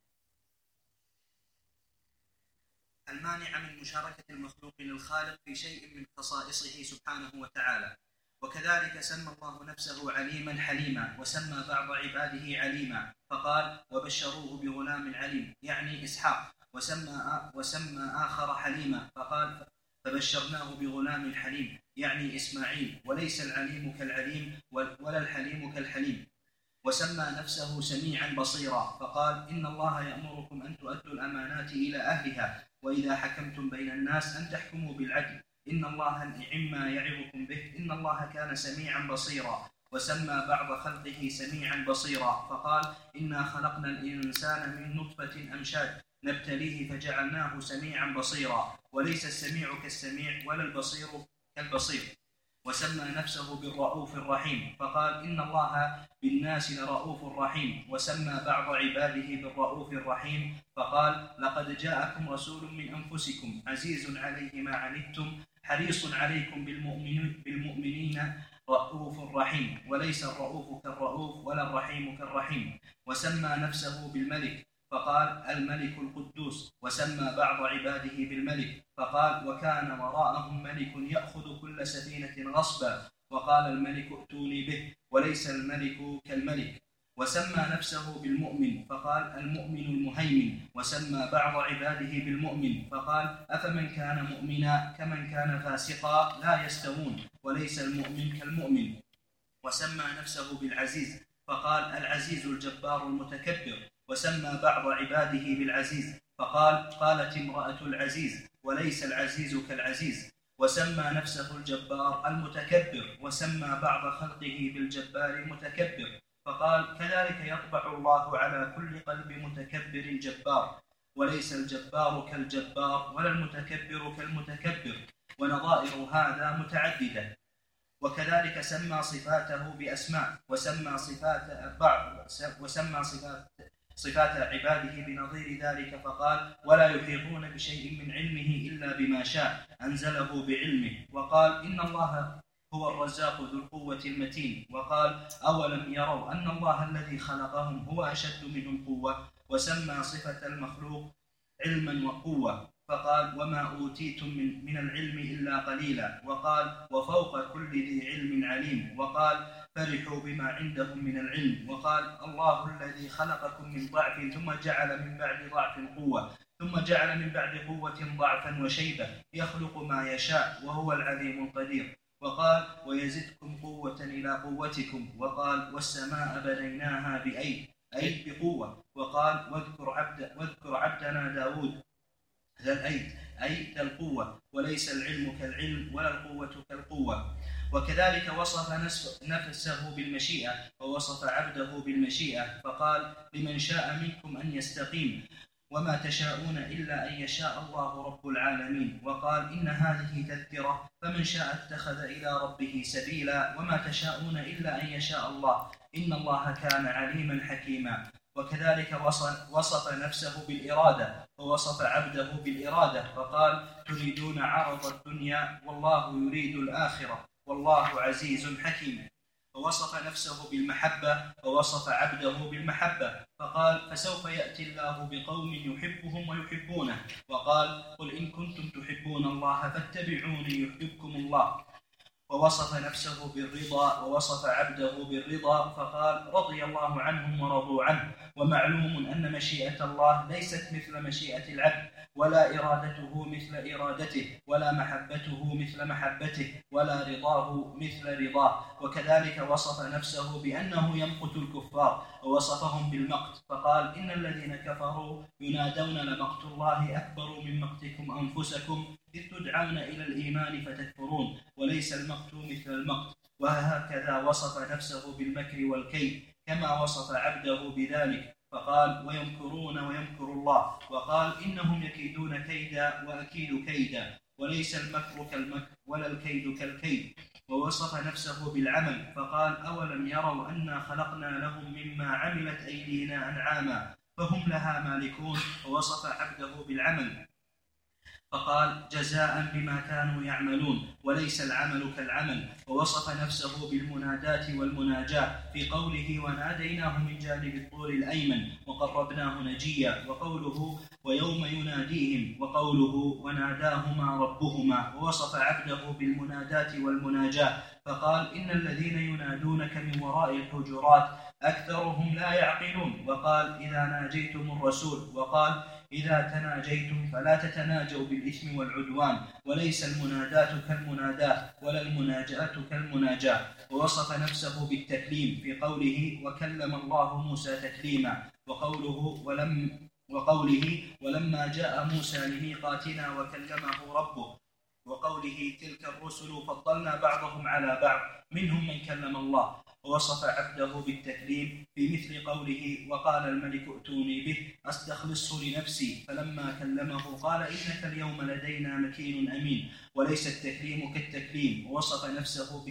المانع من مشاركة المخلوق للخالق في شيء من خصائصه سبحانه وتعالى. وكذلك سمى الله نفسه عليما حليما، وسمى بعض عباده عليما فقال وبشروه بغلام عليم يعني إسحاق، وسمى آخر حليما فقال فبشرناه بغلام حليم يعني إسماعيل. وليس العليم كالعليم ولا الحليم كالحليم. وسمى نفسه سميعا بصيرا فقال إن الله يأمركم أن تؤدوا الأمانات إلى أهلها وإذا حكمتم بين الناس أن تحكموا بالعدل إن الله نعم يعظكم به إن الله كان سميعا بصيرا. وسمى بعض خلقه سميعا بصيرا فقال إنا خلقنا الإنسان من نطفة أمشاج نبتليه فجعلناه سميعا بصيرا. وليس السميع كالسميع ولا البصير كالبصير. وسمى نفسه بالرؤوف الرحيم فقال إن الله بالناس لرؤوف رحيم. وسمى بعض عباده بالرؤوف الرحيم فقال لقد جاءكم رسول من أنفسكم عزيز عليه ما عنتم حريص عليكم بالمؤمنين رؤوف رحيم. وليس الرؤوف كالرؤوف ولا الرحيم كالرحيم. وسمى نفسه بالملك فقال الملك القدوس. وسمى بعض عباده بالملك فقال وكان وراءهم ملك يأخذ كل سفينة غصبا وقال الملك ائتوني به. وليس الملك كالملك. وسمى نفسه بالمؤمن فقال المؤمن المهيمن. وسمى بعض عباده بالمؤمن فقال أفمن كان مؤمنا كمن كان فاسقا لا يستوون وليس المؤمن كالمؤمن. وسمى نفسه بالعزيز فقال العزيز الجبار المتكبر. وسمى بعض عباده بالعزيز فقال قالت امرأة العزيز وليس العزيز كالعزيز. وسمى نفسه الجبار المتكبر. وسمى بعض خلقه بالجبار المتكبر فقال كذلك يطبع الله على كل قلب متكبر جبار. وليس الجبار كالجبار ولا المتكبر كالمتكبر. ونظائر هذا متعددة. وكذلك سمى صفاته بأسماء وسمى صفات عباده بنظير ذلك فقال ولا يحيطون بشيء من علمه إلا بما شاء أنزله بعلمه. وقال إن الله هو الرزاق ذو القوة المتين. وقال أولم يروا أن الله الذي خلقهم هو أشد منهم قوة. وسمى صفة المخلوق علما وقوة فقال وما أوتيتم من العلم إلا قليلا. وقال وفوق كل ذي علم عليم. وقال فرحوا بما عندهم من العلم. وقال الله الذي خلقكم من ضعف ثم جعل من بعد ضعف قوة ثم جعل من بعد قوة ضعفا وشيبة يخلق ما يشاء وهو العليم القدير. وقال ويزدكم قوة إلى قوتكم. وقال والسماء بنيناها بأيد أي بقوة. وقال واذكر عبدنا داود ذا الأيد أي ذا القوة. وليس العلم كالعلم ولا القوة كالقوة. وكذلك وصف نفسه بالمشيئة ووصف عبده بالمشيئة فقال لمن شاء منكم أن يستقيم وما تشاءون إلا أن يشاء الله رب العالمين. وقال إن هذه تذكرة فمن شاء اتخذ إلى ربه سبيلا وما تشاءون إلا أن يشاء الله إن الله كان عليما حكيما. وكذلك وصف نفسه بالإرادة ووصف عبده بالإرادة فقال تريدون عرض الدنيا والله يريد الآخرة والله عزيز حكيم. ووصف نفسه بالمحبة ووصف عبده بالمحبة فقال فسوف يأتي الله بقوم يحبهم ويحبونه. وقال قل إن كنتم تحبون الله فاتبعوني يحببكم الله. ووصف نفسه بالرضا ووصف عبده بالرضا فقال رضي الله عنهم ورضوا عنه. ومعلوم أن مشيئة الله ليست مثل مشيئة العبد ولا إرادته مثل إرادته ولا محبته مثل محبته ولا رضاه مثل رضاه. وكذلك وصف نفسه بأنه يمقت الكفار ووصفهم بالمقت فقال إن الذين كفروا ينادون لمقت الله أكبر من مقتكم أنفسكم إذ تدعون إلى الإيمان فتكفرون وليس المقت مثل المقت. وهكذا وصف نفسه بالمكر والكيد كما وصف عبده بذلك فقال ويمكرون ويمكر الله. وقال إنهم يكيدون كيدا وأكيد كيدا وليس المكر كالمكر ولا الكيد كالكيد. ووصف نفسه بالعمل فقال أولم يروا أنا خلقنا لهم مما عملت أيدينا أنعاما فهم لها مالكون. ووصف عبده بالعمل فقال جزاء بما كانوا يعملون وليس العمل كالعمل. ووصف نفسه بالمناداة والمناجاة في قوله وناديناه من جانب الطور الأيمن وقربناه نجيا، وقوله ويوم يناديهم، وقوله وناداهما ربهما. ووصف عبده بالمناداة والمناجاة فقال إن الذين ينادونك من وراء الحجرات أكثرهم لا يعقلون. وقال إذا ناجيتم الرسول. وقال إذا تناجيتم فلا تتناجوا بالإثم والعدوان، وليس المناداة كالمناداة ولا المناجاة كالمناجاة. ووصف نفسه بالتكليم في قوله وكلم الله موسى تكليما، وقوله ولما جاء موسى لميقاتنا وكلمه ربه، وقوله تلك الرسل فضلنا بعضهم على بعض منهم من كلم الله. ووصف عبده بالتكليم في مثل قوله وقال الملك ائتوني به أستخلصه لنفسي، فلما كلمه قال إنك اليوم لدينا مكين أمين، وليس التكليم كالتكليم. ووصف نفسه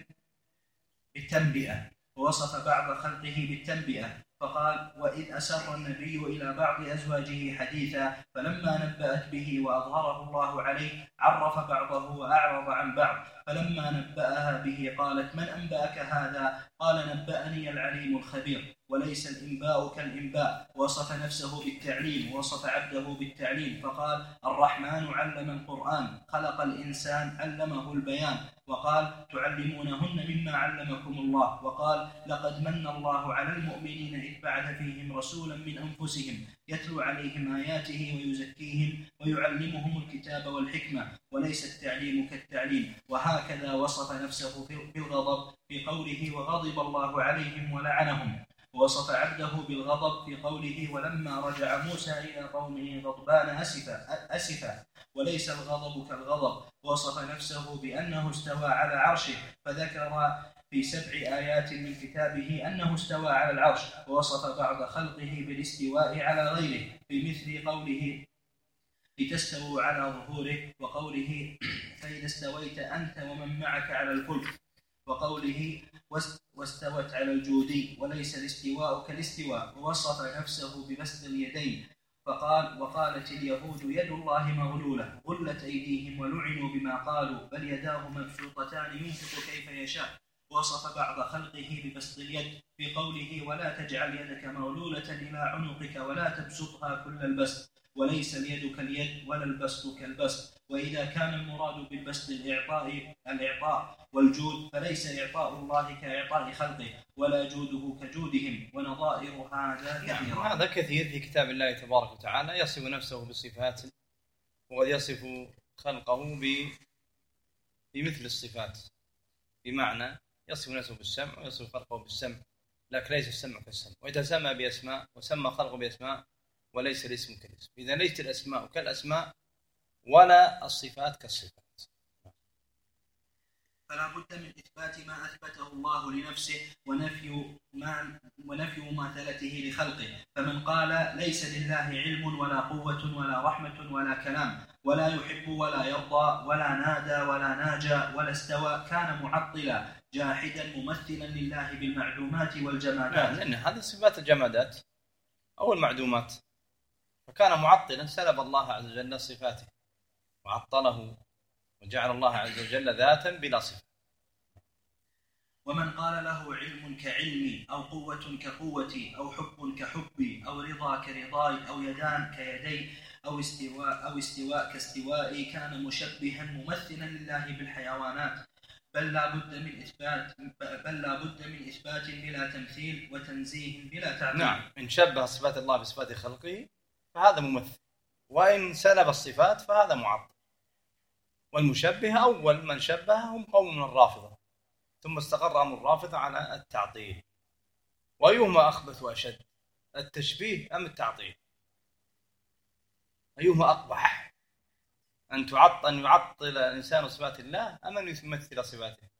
بالتنبئة، ووصف بعض خلقه بالتنبئة فقال وإذ أسر النبي إلى بعض أزواجه حديثا فلما نبأت به وأظهره الله عليه عرف بعضه وأعرض عن بعض، فلما نبأها به قالت من أنبأك هذا؟ قال نبأني العليم الخبير. وليس الإنباء كالإنباء. وصف نفسه بالتعليم، وصف عبده بالتعليم فقال الرحمن علم القرآن خلق الإنسان علمه البيان. وقال تعلمونهن مما علمكم الله. وقال لقد من الله على المؤمنين إذ بعث فيهم رسولا من أنفسهم يتلو عليهم آياته ويزكيهم ويعلمهم الكتاب والحكمة، وليس التعليم كالتعليم. وهكذا وصف نفسه بالغضب في قوله وغضب الله عليهم ولعنهم. ووصف عبده بالغضب في قوله ولما رجع موسى إلى قومه غضبان أسفا، وليس الغضب كالغضب. ووصف نفسه بأنه استوى على عرشه فذكر في 7 آيات من كتابه أنه استوى على العرش. ووصف بعض خلقه بالاستواء على غيره في مثل قوله لتستووا على ظهوره، وقوله فإذا استويت أنت ومن معك على الفلك، وقوله واستوت على الجودي، وليس الاستواء كالاستواء. ووصف نفسه ببسط اليدين فقال وقالت اليهود يد الله مغلولة غلت أيديهم ولعنوا بما قالوا بل يداه مبسوطتان ينفق كيف يشاء. وصف بعض خلقه ببسط اليد في قوله ولا تجعل يدك مغلولة إلى عنقك ولا تبسطها كل البسط، وليس اليد كاليد ولا البسط كالبسط. وإذا كان المراد بالبسط الإعطاء والجود فليس إعطاء الله كإعطاء خلقه ولا جوده كجودهم، ونظائر هذا كثيرا. هذا كثير في كتاب الله تبارك وتعالى، يصف نفسه بصفات وقد يصف خلقه بمثل الصفات، بمعنى يصف نفسه بالسمع ويصف خلقه بالسمع، لكن ليس السمع كالسمع. ويتسمى بأسماء وسمى خلقه بأسماء وليس الاسم كالاسم. إذا ليست الأسماء كالأسماء ولا الصفات كالصفات. فلا بد من إثبات ما أثبته الله لنفسه ونفي مماثلته لخلقه. فمن قال ليس لله علم ولا قوة ولا رحمة ولا كلام ولا يحب ولا يرضى ولا نادى ولا ناجى ولا استوى كان معطلا جاحدا ممثلا لله بالمعدومات والجمادات. لأن هذه صفات الجمادات أو المعدومات، فكان معطلا سلب الله عز وجل صفاته وعطله وجعل الله عز وجل ذاتا بلا صفة. ومن قال له علم كعلمي أو قوة كقوتي أو حب كحبي أو رضا كرضاي أو يدان كيدي أو استواء كاستوائي كان مشبها ممثلا لله بالحيوانات. بل لا بد من إثبات بلا تمثيل وتنزيه بلا تعطيل. نعم، إن شبه صفات الله بصفات خلقه فهذا ممثل، وإن سلب الصفات فهذا معطل. والمشبه أول من شبههم قوم من الرافضة، ثم استقر أمر الرافضة على التعطيل. وأيهما أخبث وأشد، التشبيه أم التعطيل؟ أيهما أقبح، أن يعطل الإنسان صفات الله أم أن يمثل صفاته؟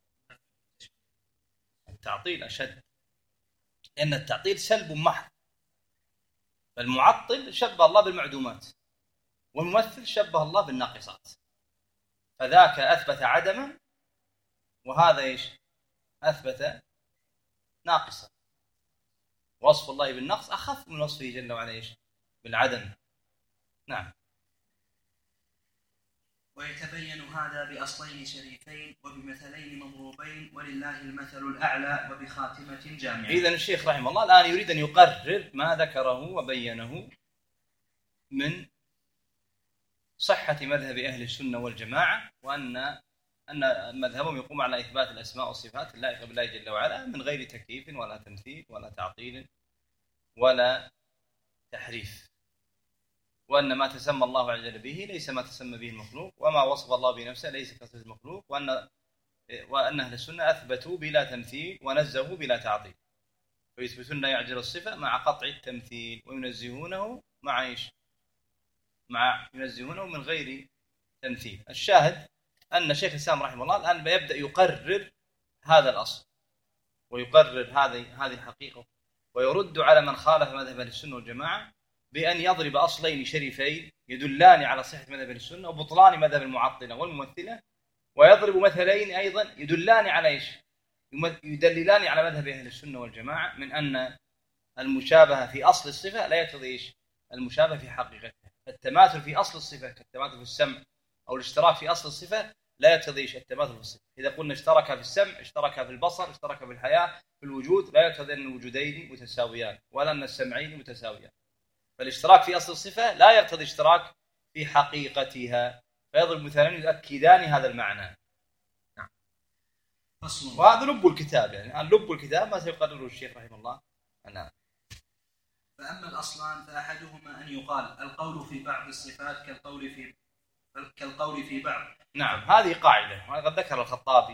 التعطيل أشد، لأن التعطيل سلب محض، فالمعطل شبه الله بالمعدومات والممثل شبه الله بالناقصات، فذاك أثبت عدما وهذا إيش؟ أثبت ناقصا. وصف الله بالنقص أخف من وصفه جل وعلا إيش؟ بالعدم. نعم. ويتبين هذا بأصلين شريفين وبمثلين مضروبين ولله المثل الأعلى وبخاتمة جامعة. إذن الشيخ رحمه الله الآن يريد أن يقرر ما ذكره وبينه من صحة مذهب أهل السنة والجماعة، وأن مذهبهم يقوم على إثبات الأسماء والصفات اللائقة بالله جل وعلا من غير تكييف ولا تمثيل ولا تعطيل ولا تحريف، وأن ما تسمى الله عز وجل به ليس ما تسمى به المخلوق، وما وصف الله بنفسه ليس كصفة المخلوق، وأن أهل السنة أثبتوا بلا تمثيل ونزهوا بلا تعطيل، فيثبتون لا يعجل الصفة مع قطع التمثيل وينزهونه مع ينزهونه من غير تمثيل. الشاهد أن شيخ الإسلام رحمه الله الآن يبدأ يقرر هذا الأصل ويقرر هذه الحقيقة، ويرد على من خالف مذهب أهل السنة والجماعة بأن يضرب أصلين شريفين يدلان على صحة مذهب أهل السنة وبطلان مذهب المعطلة والممثلة، ويضرب مثلين أيضا يدلان على إيش؟ يدللان على مذهب أهل السنة والجماعة من أن المشابهة في أصل الصفة لا يقتضي إيش؟ المشابهة في حقيقتها. التماثل في أصل الصفة كالتماثل في السمع أو الاشتراك في أصل الصفة لا يقتضي إيش؟ التماثل في الصفة. إذا قلنا اشترك في السمع، اشترك في البصر، اشترك في الحياة، في الوجود، لا يقتضي أن الوجودين متساويان ولا أن السمعين متساويان. فالاشتراك في أصل الصفة لا يقتضي اشتراك في حقيقتها، فيضرب مثلا يؤكدان هذا المعنى. نعم. وهذا لب الكتاب، يعني لب الكتاب ما سيقرره الشيخ رحمه الله. نعم. فأما الأصلان فأحدهما أن يقال القول في بعض الصفات كالقول في بعض. نعم، هذه قاعدة وقد ذكر الخطابي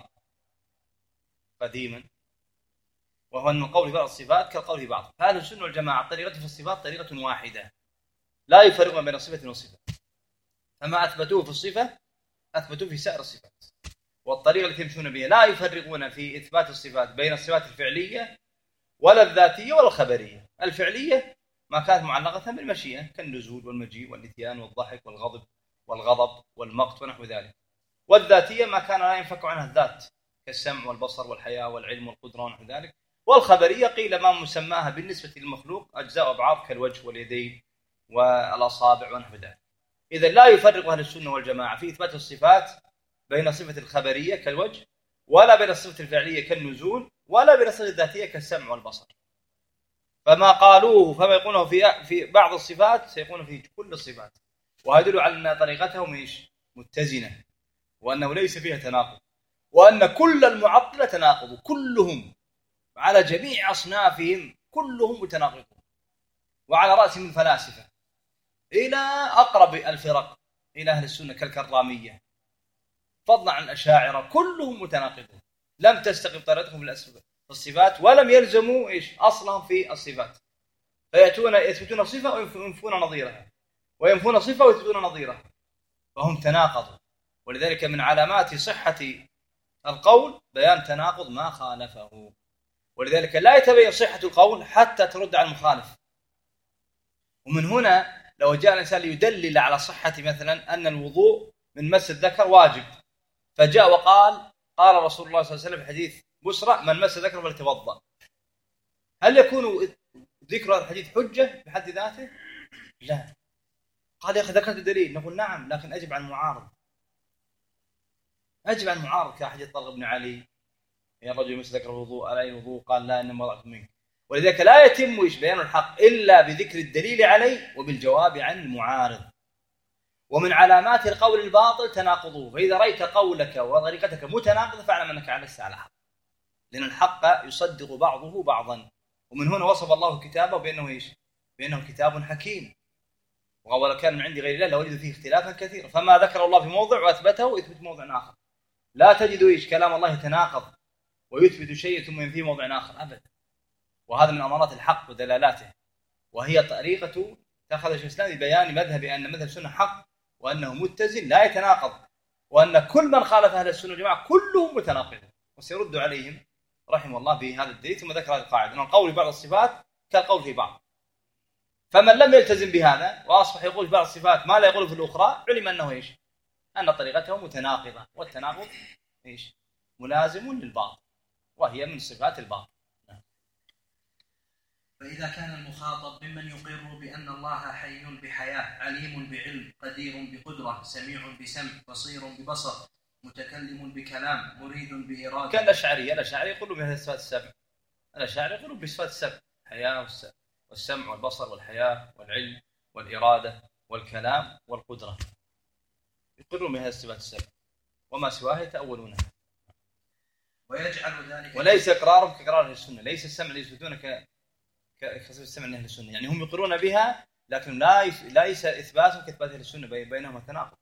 قديما، وهو أن القول في بعض الصفات كالقول في بعض. فأهل السنة والجماعة طريقته في الصفات طريقة واحدة لا يفرقون بين صفة وصفة، فما أثبتوه في الصفة أثبتوه في سائر الصفات، والطريقة التي يمشون بها لا يفرقون في إثبات الصفات بين الصفات الفعلية ولا الذاتية ولا الخبرية. الفعلية ما كانت معلقة بالمشيئة كالنزول والمجيء والإتيان والضحك والغضب والمقت ونحو ذلك، والذاتية ما كان لا ينفك عنها الذات كالسمع والبصر والحياة والعلم والقدرة ونحو ذلك، والخبرية قيل ما مسماها بالنسبة للمخلوق أجزاء وأبعاد كالوجه واليدين والأصابع ونحو ذلك. إذا لا يفرق أهل السنة والجماعة في إثبات الصفات بين صفة الخبرية كالوجه ولا بين الصفة الفعلية كالنزول ولا بين الصفة الذاتية كالسمع والبصر. فما قالوه فما يقولونه في بعض الصفات سيكون في كل الصفات، ويدل على أن طريقتهم متزنة وأنه ليس فيها تناقض، وأن كل المعطلة تناقض كلهم على جميع أصنافهم كلهم متناقضون، وعلى رأسهم الفلاسفة إلى أقرب الفرق إلى أهل السنة كالكرامية فضلا عن الأشاعرة كلهم متناقضون، لم تستقم طريقتهم في الصفات ولم يلزموا أصلهم في الصفات، فيثبتون صفة وينفون نظيرها، وينفون صفة ويثبتون نظيرها، فهم تناقضوا. ولذلك من علامات صحة القول بيان تناقض ما خالفه، ولذلك لا يتبين صحة القول حتى ترد على المخالف. ومن هنا لو جاء الإنسان ليدلل على صحة مثلا أن الوضوء من مس الذكر واجب، فجاء وقال قال رسول الله صلى الله عليه وسلم في حديث بسرى من مس ذكر فليتوضأ، هل يكون ذكر هذا الحديث حجة بحد ذاته؟ لا. قال يا أخي ذكرت الدليل، نقول نعم لكن أجب عن معارض، أجب عن معارض كحديث طلق بن علي يا رجل يمس ذكر الوضوء ألا الوضوء قال لا إنما وضعت منك. ولذلك لا يتم بيان الحق إلا بذكر الدليل عليه وبالجواب عن المعارض. ومن علامات القول الباطل تناقضه، فإذا رأيت قولك وطريقتك متناقضة فاعلم أنك لست على حق، لأن الحق يصدق بعضه بعضا. ومن هنا وصف الله كتابه بأنه بأنه كتاب حكيم، ولو كان من عند غير الله لوجدوا فيه اختلافا كثيرا، فما ذكر الله في موضع وأثبته يثبت موضع آخر. لا تجد كلام الله يتناقض ويثبت شيء ثم ينفي موضع آخر أبدا، وهذا من أمارات الحق ودلالاته، وهي طريقة تأخذ شيخ الإسلام ببيان مذهب أن مذهب السنة حق وأنه متزن لا يتناقض، وأن كل من خالف أهل السنة والجماعة كلهم متناقضون، وسيرد عليهم رحمه الله بهذا الدليل. ثم ذكر هذه القاعدة أن القول في بعض الصفات كالقول في بعض، فمن لم يلتزم بهذا وأصبح يقول في بعض الصفات ما لا يقول في الأخرى علم أنه أن طريقته متناقضة، والتناقض ملازم للباطل وهي من صفات الباطل. فإذا كان المخاطب ممن يقر بأن الله حي بحياة، عليم بعلم، قدير بقدرة، سميع بسمع، بصير ببصر، متكلم بكلام، مريد بإرادة. كالأشعري يقولون بهذه الصفات السبع. الأشاعرة يقولون بصفات السبع: الحياة والسمع والبصر والحياة والعلم والإرادة والكلام والقدرة. يقرون بهذه الصفات السبع، وما سواها يتأولونها. ويجعل ذلك، وليس إقرارهم كإقرار أهل السنة. ليس السمع اللي يثبتونه كصفة السمع من أهل السنة، يعني هم يقرون بها لكن ليس إثباتهم كإثبات أهل السنة، بينهما تناقض.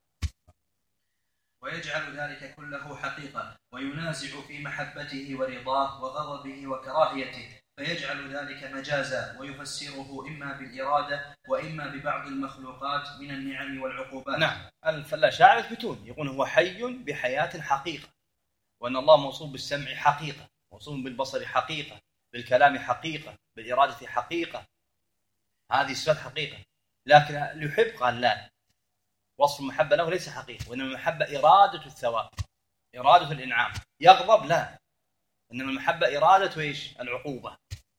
ويجعل ذلك كله حقيقة، وينازع في محبته ورضاه وغضبه وكراهيته، فيجعل ذلك مجازا، ويفسره إما بالإرادة وإما ببعض المخلوقات من النعم والعقوبات. نعم، الأشاعرة يثبتون، يقول هو حي بحياة حقيقة، وأن الله موصوف بالسمع حقيقة، موصوف بالبصر حقيقة، بالكلام حقيقة، بالإرادة حقيقة. هذه صفات حقيقة. لكن اللي يحب قال لا، وصف المحبة له ليس حقيقة، وإنما المحبة إرادة الثواب، إرادة الإنعام. يغضب لا، إنما المحبة إرادة إيش؟ العقوبة.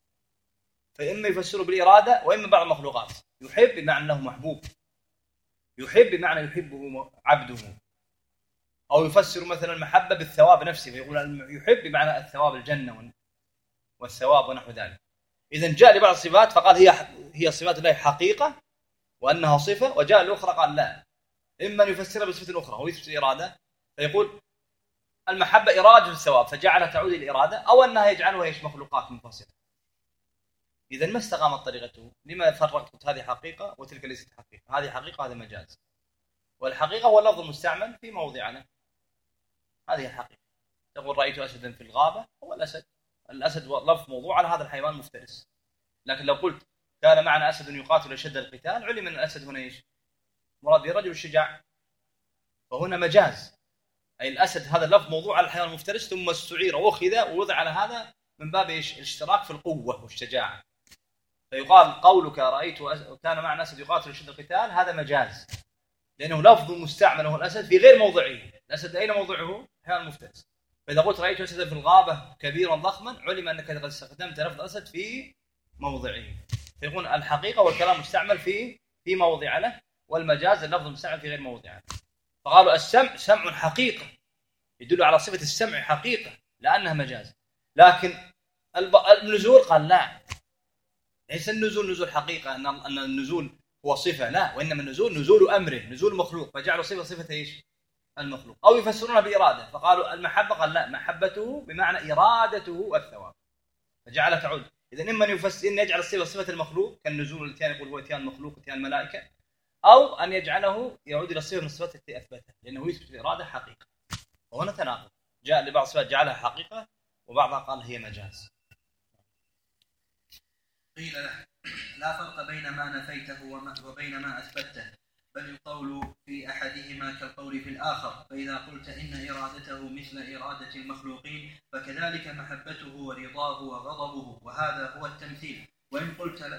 فإما يفسر بالإرادة وإما بعض المخلوقات. يحب بمعنى أنه محبوب، يحب بمعنى يحبه عبده. أو يفسر مثلا المحبة بالثواب نفسه، فيقول يحب بمعنى الثواب الجنة والثواب ونحو ذلك. إذن جاء لبعض الصفات فقال هي صفات الله حقيقة وأنها صفة، وجاء الأخرى قال لا، إما يفسرها بصفة أخرى أو يثبت الإرادة، فيقول المحبة إرادة الثواب فجعلها تعود الإرادة، أو أنها يجعلها إيش؟ مخلوقات منفصلة. إذن ما استقامت طريقته. لما فرقت هذه حقيقة وتلك ليست حقيقة؟ هذه حقيقة هذا مجاز. والحقيقة هو اللفظ المستعمل في موضعنا، هذه الحقيقة. تقول رأيت أسدا في الغابة، هو الأسد لفظ موضوع على هذا الحيوان المفترس. لكن لو قلت كان معنا أسد يقاتل شد القتال، علم أن الأسد هنا إيش؟ مراد به رجل الشجاع، فهنا مجاز. أي الأسد هذا لفظ موضوع على الحيوان المفترس، ثم استعير وأخذ ووضع على هذا من باب إيش؟ الاشتراك في القوة والشجاعة. فيقال قولك رأيت كان معنا أسد يقاتل شد القتال هذا مجاز، لأنه لفظ مستعمل وهو الأسد في غير موضعه. الأسد أين موضعه؟ حيوان المفترس. فإذا قلت رأيت أسدا في الغابة كبيرا ضخما، علم أنك قد استخدمت لفظ أسد في موضعه. فيقول الحقيقة والكلام مستعمل في موضع له، والمجاز اللفظ مستعمل في غير موضع. فقالوا السمع سمع حقيقة، يدل على صفة السمع حقيقة لأنها مجاز. لكن النزول قال لا، ليس النزول نزول حقيقة، أن النزول هو صفة، لا، وإنما النزول نزول أمره، نزول مخلوق، فجعلوا صفة إيش؟ المخلوق. أو يفسرونها بإرادة، فقالوا المحبة قال لا، محبته بمعنى إرادته الثواب، فجعل تعود. إذا إما أن يجعل الصفة صفة المخلوق كالنزول التي يقول هو اتيان المخلوق اتيان الملائكة، أو أن يجعله يعود إلى الصفة من الصفات التي أثبتها، لأنه يثبت الإرادة حقيقة. وهنا تناقض، جاء لبعض الصفات جعلها حقيقة وبعضها قال هي مجاز. قيل له لا فرق بين ما نفيته وبين ما أثبته، بل القول في أحدهما كالقول في الآخر. فإذا قلت إن إرادته مثل إرادة المخلوقين فكذلك محبته ورضاه وغضبه، وهذا هو التمثيل. وإن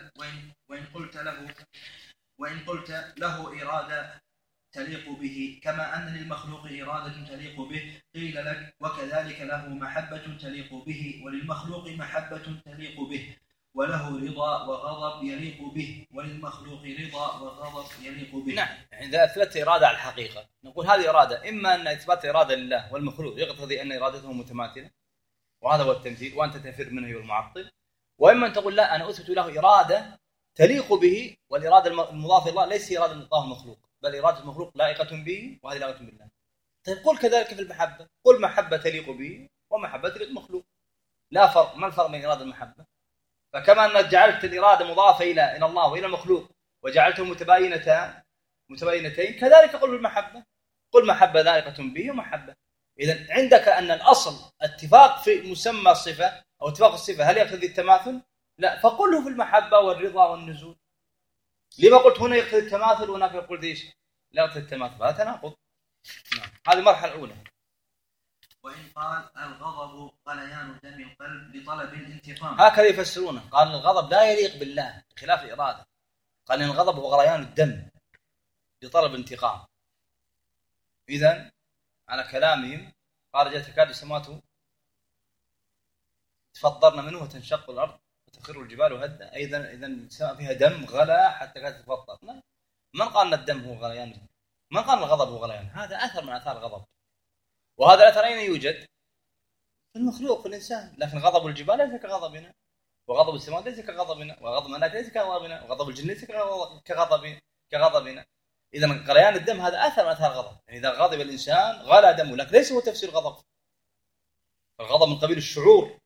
قلت له إرادة تليق به كما أن للمخلوق إرادة تليق به، قيل لك وكذلك له محبة تليق به، وللمخلوق محبة تليق به، وله رضا وغضب يليق به، وللمخلوق رضا وغضب يليق به. نعم، إذا أثبت إرادة على الحقيقة نقول هذه إرادة، إما أن إثبات إرادة لله والمخلوق يقتضي أن إرادته متماثلة، وهذا هو التمثيل، وأنت تفر منه المعطل. وإما أن تقول لا، أنا أثبت له إرادة تليق به، والإرادة المضافة لله ليس إرادة مضافة المخلوق، بل إرادة المخلوق لائقة به وهذه لائقة بالله. طيب قل كذلك في المحبة، قل محبة تليق به ومحبة تليق بالمخلوق، لا فرق. ما الفرق بين إرادة المحبة؟ فكما أنك جعلت الإرادة مضافة إلى الله وإلى المخلوق وجعلتهم متباينتين، كذلك قل بالمحبة، قل محبة لائقة به ومحبة. إذن عندك أن الأصل اتفاق في مسمى الصفة أو اتفاق الصفة، هل يقتضي التماثل؟ لا، فقله في المحبة والرضا والنزول. لما قلت هنا يقتضي التماثل وهناك قلت إيش؟ لا يقتضي التماثل، هذا تناقض. نعم، هذه المرحلة الأولى. وإن قال الغضب غليان دم القلب لطلب الانتقام، هكذا يفسرونه. قال الغضب لا يليق بالله خلاف الإرادة، قال إن الغضب هو غليان الدم لطلب الانتقام. إذن على كلامهم قال جاء تكاد السماوات تفطرن منه وتنشق الأرض تخر الجبال هدا، أيضا إذا السماء فيها دم غلا حتى كانت تتفطر. من قال أن الدم هو غليان؟ من قال الغضب هو غليان؟ هذا أثر من آثار الغضب، وهذا الأثر أين يوجد؟ في المخلوق، في الإنسان. لكن غضب الجبال ليس كغضبنا، وغضب السماء ليس كغضبنا، وغضب الملائكة ليس كغضبنا، وغضب الجن ليس كغضبنا. إذا غليان الدم هذا أثر من آثار الغضب. يعني إذا غضب الإنسان غلا دمه، لكن ليس هو تفسير الغضب. الغضب من قبيل الشعور.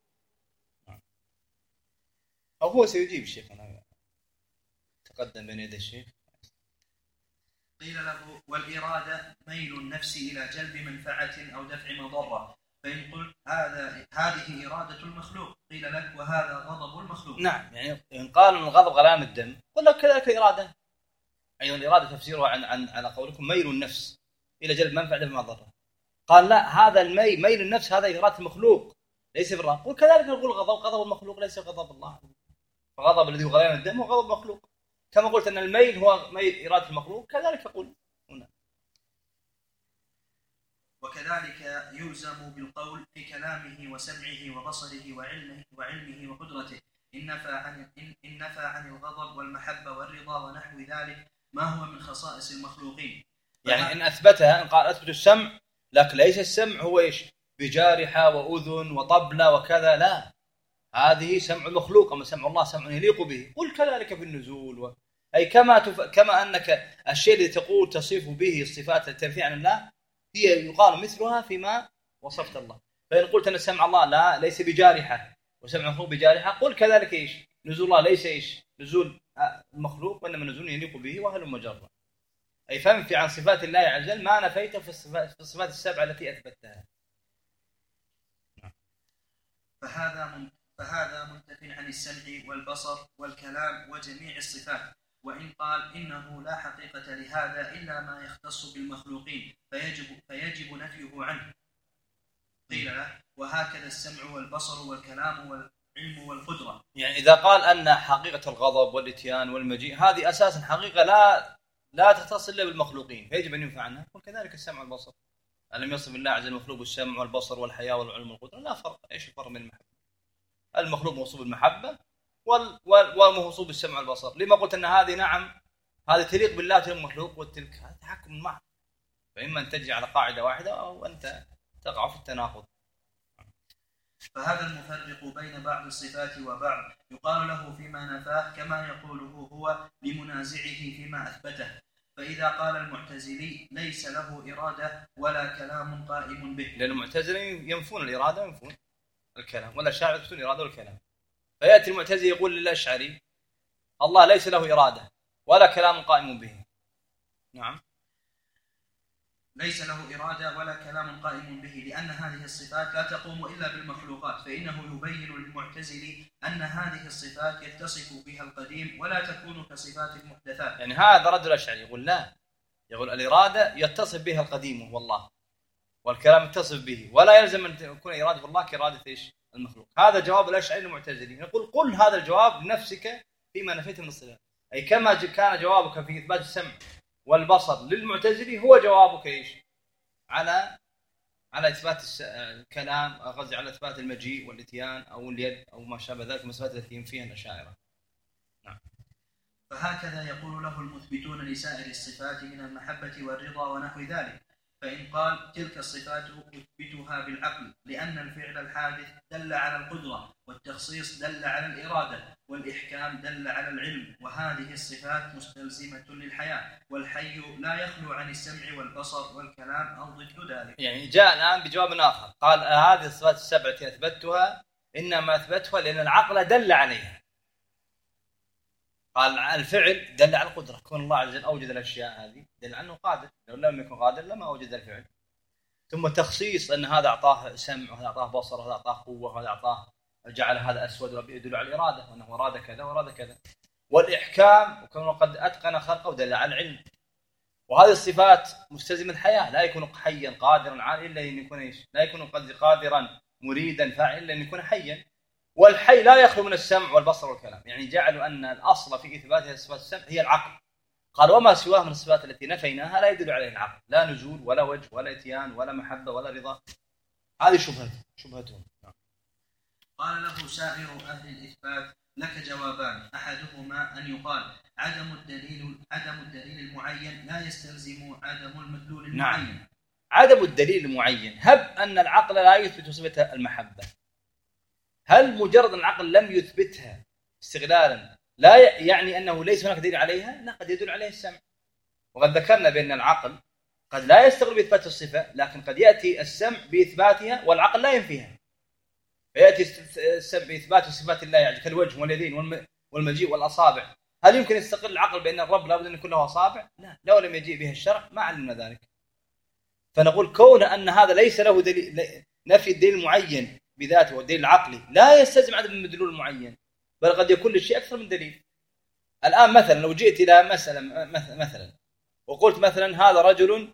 أو هو سيجيب الشيخ، أنا تقدم بين يدي الشيخ. قيل له: والإرادة ميل النفس إلى جلب منفعة أو دفع مضرة، فإن قلت هذه إرادة المخلوق، قيل لك: وهذا غضب المخلوق. نعم، يعني إن قال أن الغضب غليان الدم، قل لك كذلك الإرادة. أيضا الإرادة تفسيرها على قولكم ميل النفس إلى جلب منفعة دفع مضرة. قال لا، هذا ميل النفس هذا إرادة المخلوق ليس بالله. قل كذلك نقول غضب المخلوق ليس غضب الله، فغضب الذي هو غليان الدم هو غضب مخلوق. كما قلت أن الميل هو ميل إرادة المخلوق، كذلك أقول هنا. وكذلك يلزم بالقول في كلامه وسمعه وبصره وعلمه وقدرته إن نفى عن الغضب والمحبة والرضا ونحو ذلك ما هو من خصائص المخلوقين. يعني إن أثبتها، إن قال أثبت السمع، لكن ليس السمع هو إيش؟ بجارحة وأذن وطبلة وكذا، لا، هذه سمع مخلوق. أما سمع الله سمع يليق به. قل كذلك في النزول أي كما أنك الشيء الذي تقول تصف به الصفات التنفية عن الله هي يقال مثلها فيما وصفت الله. فإن قلت أن سمع الله لا ليس بجارحة وسمع مخلوق بجارحة، قل كذلك إيش؟ نزول الله ليس إيش؟ نزول المخلوق، وإنما نزول يليق به وهل مجرد. أي فانفي عن صفات الله عز وجل ما نفيته في الصفات السبعة التي أثبتها. فهذا منتف عن السمع والبصر والكلام وجميع الصفات. وإن قال إنه لا حقيقة لهذا إلا ما يختص بالمخلوقين فيجب نفيه عنه، قيل له: وهكذا السمع والبصر والكلام والعلم والقدرة. يعني إذا قال أن حقيقة الغضب والإتيان والمجيء هذه أساسا حقيقة لا تختص إلا بالمخلوقين، فيجب أن ينفع عنها. وكذلك السمع والبصر، ألم يصف الله عز وجل المخلوق بالسمع والبصر والحياة والعلم والقدرة؟ لا فرق. إيش الفرق بين المحبة؟ المخلوق موصوف بالمحبة وموصوف بالسمع والبصر. لما قلت أن هذه نعم هذه تليق بالله تليق المخلوق، والتلك هذا تحكم معه، فإما أن تجي على قاعدة واحدة أو أنت تقع في التناقض. فهذا المفرق بين بعض الصفات وبعض يقال له فيما نفاه كما يقوله هو لمنازعه فيما أثبته. فإذا قال المعتزلي ليس له إرادة ولا كلام قائم به، لأن المعتزلي ينفون الإرادة وينفون الكلام، ولا شاعر يثبتون الإرادة والكلام. فيأتي المعتزلي يقول للأشعري الله ليس له إرادة ولا كلام قائم به. نعم، ليس له إرادة ولا كلام قائم به لأن هذه الصفات لا تقوم إلا بالمخلوقات، فإنه يبين للمعتزلي أن هذه الصفات يتصف بها القديم ولا تكون كصفات المحدثات. يعني هذا رد الأشعري يقول لا، يقول الإرادة يتصف بها القديم وهو الله، والكلام يتصف به، ولا يلزم أن تكون إرادة الله كإرادة إيش؟ المخلوق. هذا جواب الأشعري المعتزلي. نقول قل هذا الجواب لنفسك فيما نفيت من الصفات، أي كما كان جوابك في إثبات السمع والبصر للمعتزلي هو جوابك إيش؟ على إثبات الكلام، قصدي على إثبات المجيء والإتيان أو اليد أو ما شابه ذلك من الصفات التي ينفيها الأشاعرة. نعم. فهكذا يقول له المثبتون لسائر الصفات من المحبة والرضا ونحو ذلك. فإن قال تلك الصفات أثبتها بالعقل لأن الفعل الحادث دل على القدرة، والتخصيص دل على الإرادة، والإحكام دل على العلم، وهذه الصفات مستلزمة للحياة، والحي لا يخلو عن السمع والبصر والكلام أو ضد ذلك. يعني جاء الآن بجواب آخر، قال هذه الصفات السبعة التي أثبتها إنما أثبتها لأن العقل دل عليها. قال الفعل دل على القدرة، كون الله عز وجل أوجد الأشياء هذه دل عنه قادر، لو لم يكن قادر لما أوجد الفعل. ثم تخصيص أن هذا أعطاه سمع وهذا أعطاه بصر وهذا أعطاه قوة وهذا أعطاه جعل هذا أسود يدل على الإرادة وأنه أراد كذا وأراد كذا. والإحكام وكونه قد أتقن خلقه دل على العلم. وهذه الصفات مستلزمة الحياة، لا يكون حيا قادرا عاليا إلا أن يكون إيش؟ لا يكون قادرا مريدا فاعلا إلا أن يكون حيا. والحي لا يخلو من السمع والبصر والكلام. يعني جعلوا أن الأصل في إثبات صفات السمع هي العقل. قال وما سواه من الصفات التي نفيناها لا يدل عليه العقل، لا نزول ولا وجه ولا اتيان ولا محبة ولا رضا. هذه شبهتهم. قال له سائر أهل الإثبات لك جوابان، أحدهما أن يقال عدم الدليل المعين لا يستلزم عدم المدلول المعين. نعم. عدم الدليل المعين، هب أن العقل لا يثبت صفة المحبة، هل مجرد أن العقل لم يثبتها استغلالا لا يعني أنه ليس هناك دليل عليها؟ لا، قد يدل عليه السمع. وقد ذكرنا بأن العقل قد لا يستغل بإثبات الصفة، لكن قد يأتي السمع بإثباتها والعقل لا ينفيها، فيأتي السمع بإثبات صفات الله يعني كالوجه واليدين والمجيء والأصابع. هل يمكن يستقل العقل بأن الرب لابد أن يكون له أصابع؟ لا، لو لم يجيء به الشرع ما علمنا ذلك. فنقول كون أن هذا ليس له دليل، نفي الدليل المعين بذاته والدليل العقلي لا يستلزم عدم المدلول المعين، بل قد يكون للشيء أكثر من دليل. الآن مثلا لو جئت إلى مسألة مثلا وقلت مثلا هذا رجل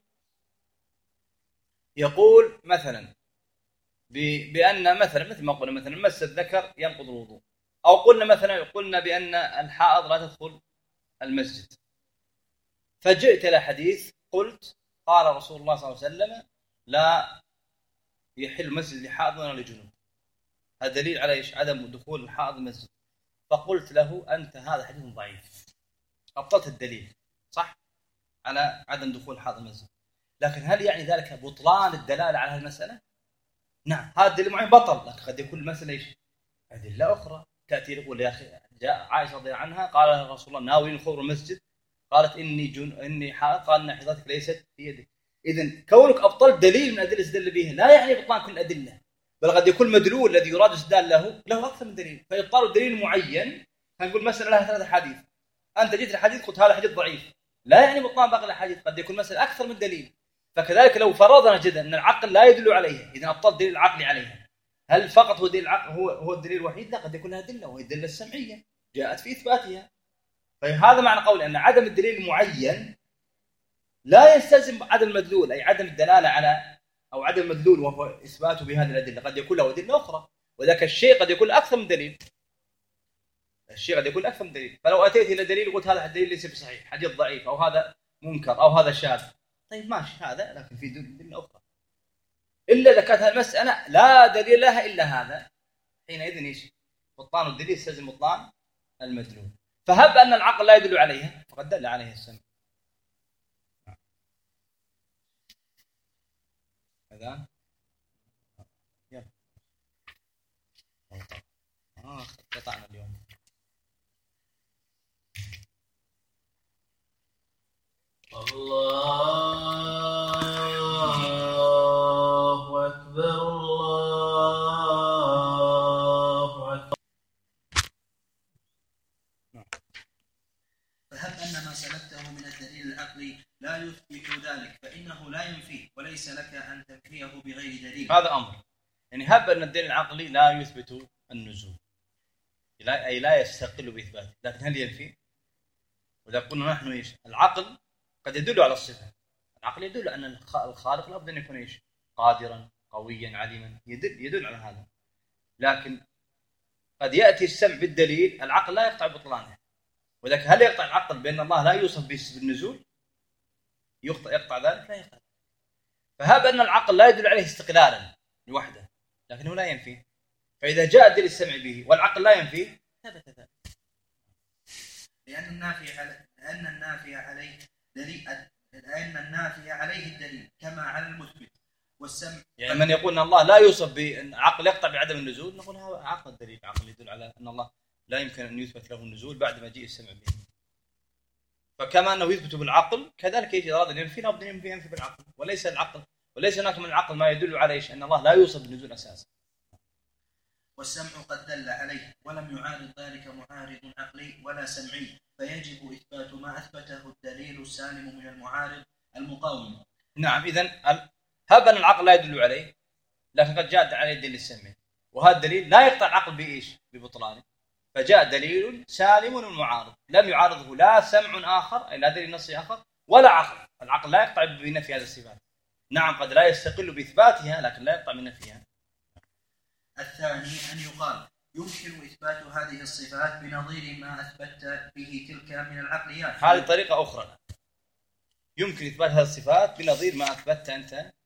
يقول مثلا بأن مثل ما قلنا مثلا مس الذكر ينقض الوضوء، أو قلنا بأن الحائض لا تدخل المسجد، فجئت إلى حديث قلت قال رسول الله صلى الله عليه وسلم لا يحل مسجد لحائض ولا لجنوب، هذا دليل على إيش؟ عدم دخول الحائض المسجد. فقلت له أنت هذا حديث ضعيف، أبطلت الدليل صح على عدم دخول الحائض المسجد، لكن هل يعني ذلك بطلان الدلالة على المسألة؟ نعم، هذا الدليل معين بطل، لكن قد يكون المسألة إيش؟ أدلة أخرى تأتي تقول يا أخي جاء عائشة رضي الله عنها قال رسول الله ناوين خبر المسجد، قالت إني حائض، قال إن حيضتك ليست في يدك. إذن كونك أبطلت دليل من أدلة استدل به لا يعني بطلان كل الأدلة، بل قد يكون المدلول الذي يراد استدلال له أكثر من دليل، فيبطل الدليل معين. هنقول مسألة لها 3 حديث، أنت جيت الحديث قلت هذا حديث ضعيف، لا يعني بطلان باقي الأحاديث، قد يكون مسألة أكثر من دليل. فكذلك لو فرضنا جدا أن العقل لا يدل عليها، إذن أبطل الدليل العقلي عليها، هل فقط هو دليل العقل هو الدليل الوحيد؟ لا، قد يكون لها أدلة وهي الدلة السمعية جاءت في إثباتها. فهذا معنى قولي أن عدم الدليل المعين لا يستلزم عدم المدلول، أي عدم الدلالة على أو عدم المدلول وهو إثباته بهذه الأدلة، قد يكون له أدلة أخرى، وذاك الشيء قد يكون أكثر من دليل. الشيء قد يكون أكثر من دليل، فلو أتيت إلى دليل وقلت هذا الدليل ليس بصحيح، حديث ضعيف، أو هذا منكر، أو هذا شاذ، طيب ماشي هذا، لكن في دليل أخرى. إلا إذا كانت المسألة لا دليل لها إلا هذا، حينئذ إيش؟ بطلان الدليل يستلزم بطلان المدلول. فهب أن العقل لا يدل عليها فقد دل عليه السمع. هذا يلا قطعنا اليوم. الله أكبر الله أكبر. فهب أن ما سلكته من الدليل العقلي لا يثبت ذلك فإنه لا ينفيه، وليس لك أن تنفيه بغير دليل. هذا أمر، يعني هب أن الدليل العقلي لا يثبت النزول، أي لا يستقل بإثباته، لكن هل ينفي؟ وإذا قلنا نحن إيش؟ العقل قد يدل على الصفة، العقل يدل أن الخالق لابد أن يكون إيش؟ قادرا قويا عليما، يدل على هذا، لكن قد يأتي السمع بالدليل العقل لا يقطع بطلانه، وذلك هل يقطع العقل بأن الله لا يوصف بالنزول؟ يقطع ذلك؟ لا يقطع. فهب أن العقل لا يدل عليه استقلالا لوحده، لكنه لا ينفيه، فإذا جاء دليل السمع به والعقل لا ينفيه ثبت ذلك، لأن النافي عليه الدليل كما على المثبت، والسمع يعني من يقول أن الله لا يوصف بأن عقل يقطع بعدم النزول، نقول هذا عقل الدليل، عقل يدل على أن الله لا يمكن أن يثبت له النزول بعد ما جاء السمع به. فكما أنه يثبت بالعقل كذلك يجي أراد أن ينفي لابد أن ينفي بالعقل، وليس هناك من العقل ما يدل على إيش؟ أن الله لا يوصف بالنزول أساسا. والسمع قد دل عليه ولم يعارض ذلك معارض عقلي ولا سمعي، فيجب إثبات ما أثبته الدليل السالم من المعارض المقاوم. نعم، إذن هب أن العقل لا يدل عليه، لكن قد جاء عليه الدليل السمعي، وهذا الدليل لا يقطع العقل بإيش؟ ببطلانه، فجاء دليل سالم من معارض لم يعارضه لا سمع آخر، أي لا دليل نصي آخر، ولا عقل. العقل لا يقطع بنفي هذه الصفات، نعم قد لا يستقل بإثباتها لكن لا يقطع بنفيها. الثاني أن يقال يمكن إثبات هذه الصفات بنظير ما أثبت به تلك من العقليات. هذه طريقة أخرى، يمكن إثبات هذه الصفات بنظير ما أثبت أنت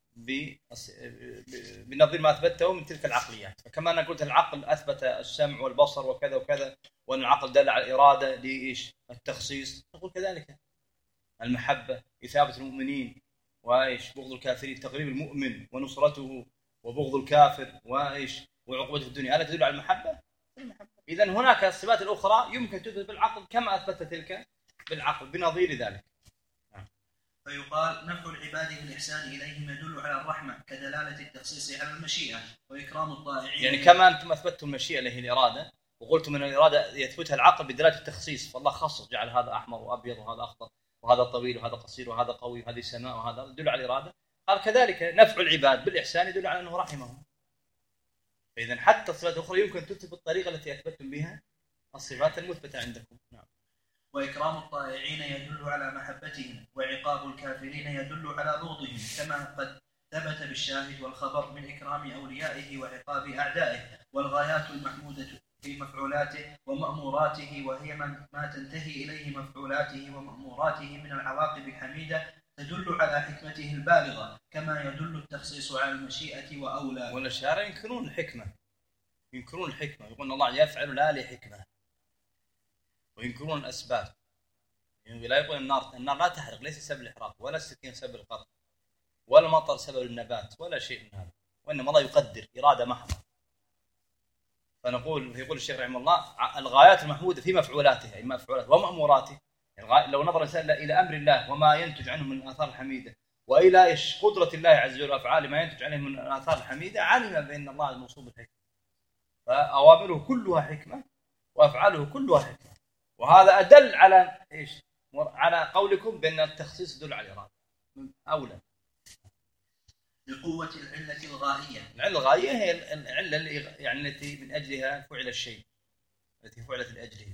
بنظير ما أثبته من تلك العقليات. فكما أنا قلت العقل أثبت السمع والبصر وكذا وكذا، وأن العقل دل على الإرادة لإيش التخصيص، نقول كذلك المحبة إثابة المؤمنين، وإيش بغض الكافرين، تقريب المؤمن ونصرته، وبغض الكافر، وإيش وعقوبته في الدنيا، ألا تدل على المحبة؟ إذن هناك الصفات الأخرى يمكن تثبت بالعقل كما أثبت تلك بالعقل بنظير ذلك. فيقال نفع العباد بالإحسان إليهم يدل على الرحمة كدلالة التخصيص على المشيئة، وإكرام الطائعين يعني كما أنتم أثبتتم المشيئة اللي هي الإرادة، وقلتم أن الإرادة يثبتها العقل بدلالة التخصيص، فالله خصص جعل هذا أحمر وأبيض وهذا أخضر وهذا طويل وهذا قصير وهذا قوي وهذه سماء وهذا يدل على الإرادة. قال كذلك نفع العباد بالإحسان يدل على أنه رحمهم. فإذا حتى الصفات الأخرى يمكن تثبت بالطريقة التي أثبتم بها الصفات المثبتة عندكم. نعم. وإكرام الطائعين يدل على محبتهم، وعقاب الكافرين يدل على بغضهم، كما قد ثبت بالشاهد والخبر من إكرام أوليائه وعقاب أعدائه. والغايات المحمودة في مفعولاته ومأموراته، وهي ما تنتهي إليه مفعولاته ومأموراته من العواقب الحميدة، تدل على حكمته البالغة، كما يدل التخصيص على المشيئة وأولى. والأشاعرة ينكرون الحكمة، يقولون الله يفعل لا لحكمة، وينكرون الأسباب. يعني لا يقول النار لا تحرق، ليس سبب الإحراق، ولا السكين سبب القتل، ولا المطر سبب النبات، ولا شيء من هذا، وإنما الله يقدر إرادة محضة. يقول الشيخ رحمه الله الغايات المحمودة في مفعولاته، أي مفعولاته ومأموراته. يعني لو نظر الإنسان إلى أمر الله وما ينتج عنه من الآثار الحميدة، وإلى قدرة الله عز وجل وأفعاله ما ينتج عنه من الآثار الحميدة، علم بأن الله الموصوف بالحكمة. فأوامره كلها حكمة وأفعاله كلها حكمة. وهذا أدل على إيش؟ على قولكم بأن التخصيص يدل على الإرادة أولى. لقوة العلة الغائية. العلة الغائية هي العلة يعني التي من أجلها فعل الشيء، التي فعلت لأجله.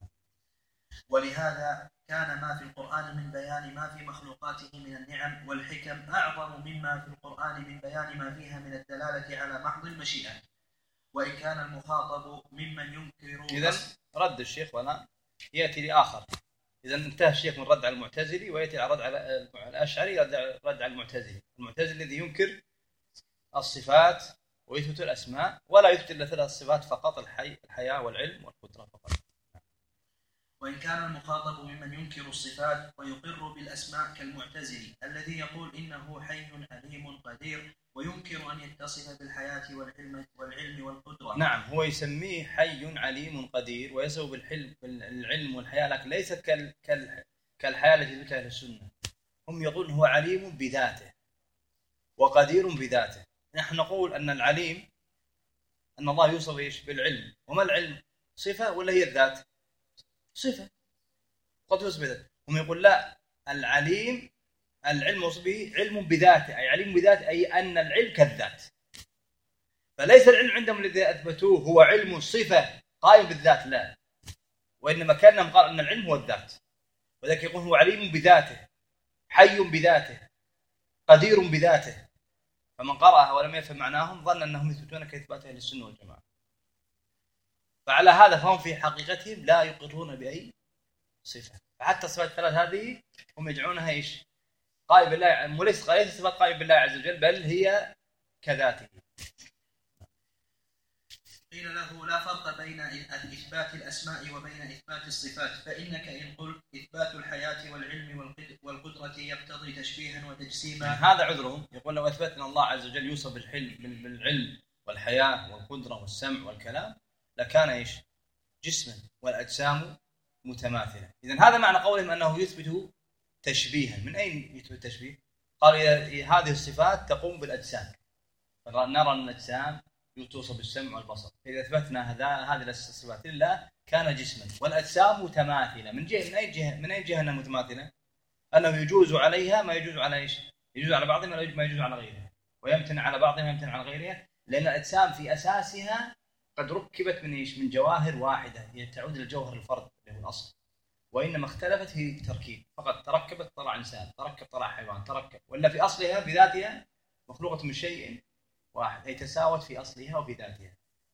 ولهذا كان ما في القرآن من بيان ما في مخلوقاته من النعم والحكم أعظم مما في القرآن من بيان ما فيها من الدلالة على محض المشيئة. وإن كان المخاطب ممن ينكر. إذن رد الشيخ ولا يأتي لآخر. إذا انتهى الشيخ من رد على المعتزلي، ويأتي على رد على الأشعري، رد على المعتزلي الذي ينكر الصفات ويثبت الأسماء، ولا يثبت إلا ثلاث صفات فقط: الحياة والعلم والقدرة فقط. وإن كان المخاطب ممن ينكر الصفات ويقر بالأسماء كالمعتزلي الذي يقول إنه حي عليم قدير، وينكر أن يتصف بالحياة والعلم والقدرة. نعم، هو يسميه حي عليم قدير ويسوي بالعلم والحياة، لكن ليس كالحياة التي ثبتها السنة. هم يقولون هو عليم بذاته وقدير بذاته. نحن نقول أن العليم أن الله يوصف إيش بالعلم. وما العلم؟ صفة ولا هي الذات؟ صفة قد يوصف بذاته. هم يقول لا، العلم وصف به علم بذاته، أي عليم بذاته، أي أن العلم كالذات. فليس العلم عندهم الذي أثبتوه هو علم صفة قائم بالذات، لا، وإنما كانهم قال أن العلم هو الذات، وذلك يقول هو عليم بذاته، حي بذاته، قدير بذاته. فمن قرأها ولم يفهم معناهم ظن أنهم يثبتون كإثبات أهل السنة والجماعة. فعلى هذا فهم في حقيقتهم لا يقرون بأي صفة. فحتى الصفات الثلاث هذه هم يجعلونها إيش؟ قائم بالله، وليس صفات قائم بالله عز وجل، بل هي كذاته. قيل له لا فرق بين إثبات الأسماء وبين إثبات الصفات، فإنك إن قلت إثبات الحياة والعلم والقدرة يقتضي تشبيها وتجسيما. هذا عذرهم. يقول لو أثبتنا الله عز وجل يوصف بالعلم والحياة والقدرة والسمع والكلام لكان إيش؟ جسما، والأجسام متماثلة. إذن هذا معنى قولهم أنه يثبت تشبيها. من أين يثبت التشبيه؟ قالوا هذه الصفات تقوم بالأجسام، فنرى أن الأجسام توصف بالسمع والبصر. إذا أثبتنا هذه الصفات لله كان جسما، والأجسام متماثلة. من أي جهة أنها متماثلة؟ أنه يجوز عليها ما يجوز على إيش؟ يجوز على بعضهم ما يجوز على غيرها، ويمتنع على بعضهم ما يمتنع على غيرها، لأن الأجسام في أساسها قد ركبت من إيش؟ من جواهر واحدة، تعود للجوهر الفرد اللي هو الأصل، وإنما اختلفت في تركيب فقط. تركبت طلع إنسان، تركب طلع حيوان، ولا في أصلها بذاتها مخلوقة من شيء واحد، أي تساوت في أصلها وفي ذاتها.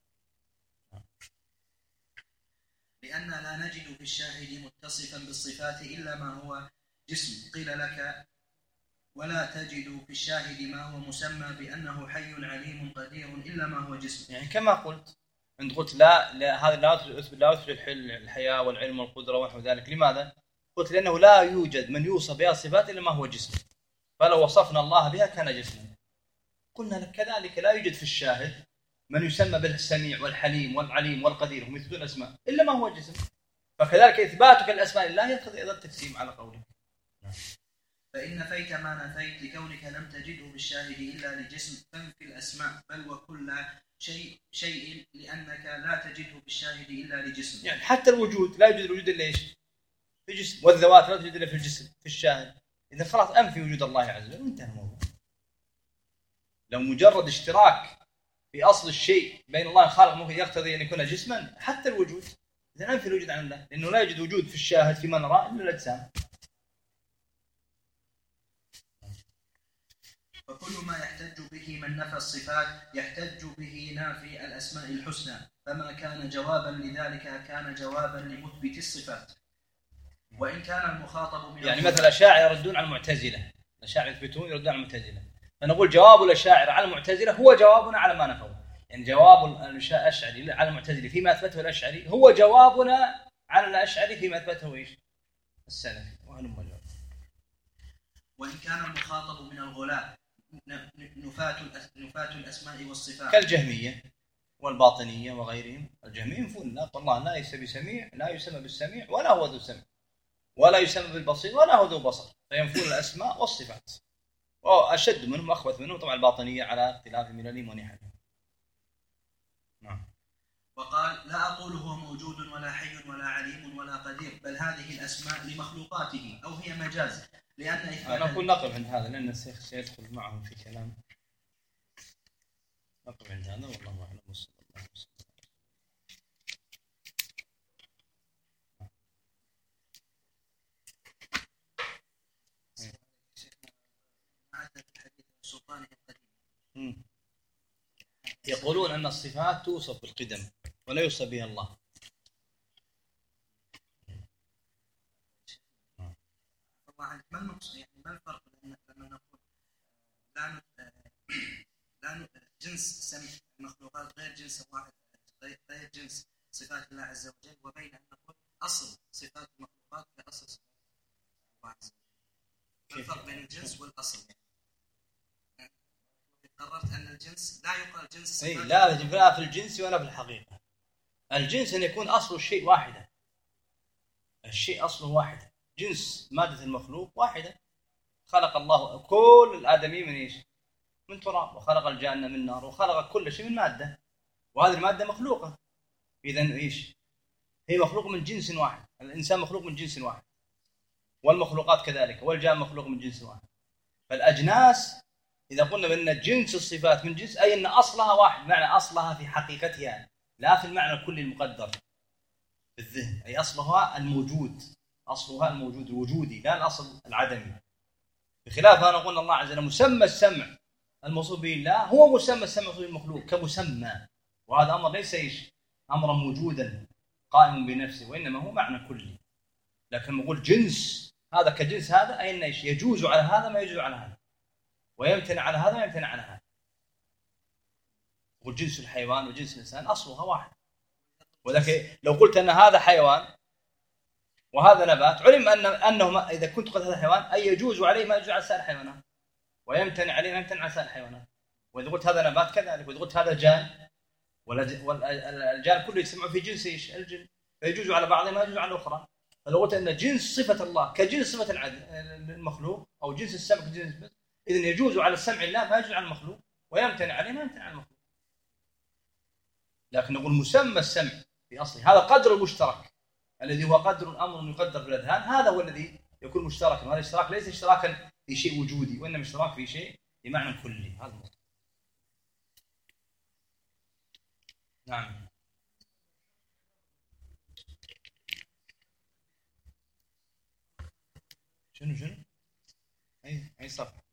لأن لا نجد في الشاهد متصفا بالصفات إلا ما هو جسم. قيل لك ولا تجد في الشاهد ما هو مسمى بأنه حي عليم قدير إلا ما هو جسم. يعني كما قلت أنت قلت لا هذا لا يثبت الحياة والعلم والقدرة ونحو ذلك. لماذا؟ قلت لأنه لا يوجد من يوصف بها صفات إلا ما هو جسم، فلو وصفنا الله بها كان جسما. قلنا لك كذلك لا يوجد في الشاهد من يسمى بالسميع والحليم والعليم والقدير، هم يثبتون الأسماء إلا ما هو جسم، فكذلك إثباتك الأسماء لله يقتضي أيضا التجسيم على قوله. فإن نفيت ما نفيت لكونك لم تجده بالشاهد إلا لجسم فانفي الأسماء بل وكل شيء لأنك لا تجده بالشاهد إلا لجسم. يعني حتى الوجود لا يوجد الوجود إلا إيش؟ في جسم، والذوات لا توجد إلا في الجسم في الشاهد. إذا خلاص أنفي وجود الله عز وجل وانتهى الموضوع. لو مجرد اشتراك في أصل الشيء بين الله الخالق ممكن يقتضي أن يكون جسما، حتى الوجود إذا أنفي الوجود عن الله، لأنه لا يوجد وجود في الشاهد فيما نراه إلا الأجسام. فكل ما يحتج به من نفى الصفات يحتج به نافي الأسماء الحسنى، فما كان جوابا لذلك كان جوابا لمثبت الصفات. وإن كان المخاطب من يعني مثلا الأشاعرة يردون على المعتزلة، الأشاعرة يثبتون يردون على المعتزلة، فنقول جواب الأشاعرة على المعتزلة هو جوابنا على ما نفوا. يعني جواب الأشعري على المعتزلة فيما أثبته الأشعري هو جوابنا على الأشعري فيما أثبته إيش؟ السلفي. وإن كان المخاطب من الغلاة نفاة الأسماء والصفات كالجهمية والباطنية وغيرهم. الجهمية ينفون الله ليس بسميع، لا يسمى بالسميع ولا هو ذو سمع، ولا يسمى بالبصير ولا هو ذو بصر، فينفون الأسماء والصفات. وأشد منهم أخبث منهم طبعا الباطنية على اختلاف مللهم ونحلهم. نعم. وقال لا أقول هو موجود ولا حي ولا عليم ولا قدير، بل هذه الأسماء لمخلوقاته أو هي مجاز، لأن أنا أقول نقف عند هذا لأن الشيخ سيدخل معهم في كلام. نقف عند هذا والله أعلم. وصلى الله وسلم. يقولون أن الصفات توصف بالقدم ولا يوصف بها الله. طبعا ما المقصود يعني ما الفرق بين لما نقول لا جنس سمع المخلوقات غير جنس واحد غير جنس صفات الله عز وجل، وبين أن نقول أصل صفات المخلوقات كأصل صفات الله عز وجل؟ ما الفرق بين الجنس والأصل؟ قررت أن الجنس لا يقال جنس صفات لا في الجنس ولا في الحقيقة. الجنس أن يكون أصل الشيء واحدة، الشيء أصله واحدة، جنس مادة المخلوق واحدة. خلق الله كل الآدمي من إيش؟ من تراب، وخلق الجنة من نار، وخلق كل شيء من مادة، وهذه المادة مخلوقة. إذن إيش؟ هي مخلوق من جنس واحد. الإنسان مخلوق من جنس واحد، والمخلوقات كذلك، والجان مخلوق من جنس واحد. فالأجناس إذا قلنا بأن جنس الصفات من جنس أي أن أصلها واحد، معنى أصلها في حقيقتها لا في المعنى الكلي المقدر في الذهن، أي أصلها الموجود، أصلها الموجود الوجودي لا الأصل العدمي. بخلاف ما نقول الله عز وجل مسمى السمع الموصوف به الله هو مسمى السمع الموصوف بالمخلوق كمسمى، وهذا أمر ليس إيش؟ أمرا موجودا قائم بنفسه، وإنما هو معنى كلي. لكن نقول جنس هذا كجنس هذا أي أن إيش؟ يجوز على هذا ما يجوز على هذا، ويمتنع على هذا ما يمتنع على هذا. وجنس الحيوان وجنس الإنسان أصلها واحد، ولكن لو قلت أن هذا حيوان وهذا نبات علم أنه إذا كنت قلت هذا حيوان أي يجوز عليه ما يجوز على سائر الحيوانات، ويمتنع عليه ما يمتنع على سائر الحيوانات. وإذا قلت هذا نبات كذلك، وإذا قلت هذا جان، والجان كله يجتمع في جنس إيش؟ الجن، فيجوز على بعضه ما يجوز على الأخرى. فلو قلت أن جنس صفة الله كجنس صفة المخلوق أو جنس السمع كجنس بس، إذن يجوز على السمع الله ما يجوز على المخلوق، ويمتنع عليه ما يمتنع على المخلوق. لكن نقول مسمى السمع في أصله هذا قدر المشترك الذي هو قدر أمر يقدر بالأذهان، هذا هو الذي يكون مشتركا. وهذا الاشتراك ليس اشتراكا في شيء وجودي، وإنما اشتراك في شيء بمعنى كلي. هذا الموضوع. نعم. شنو أي صفحة؟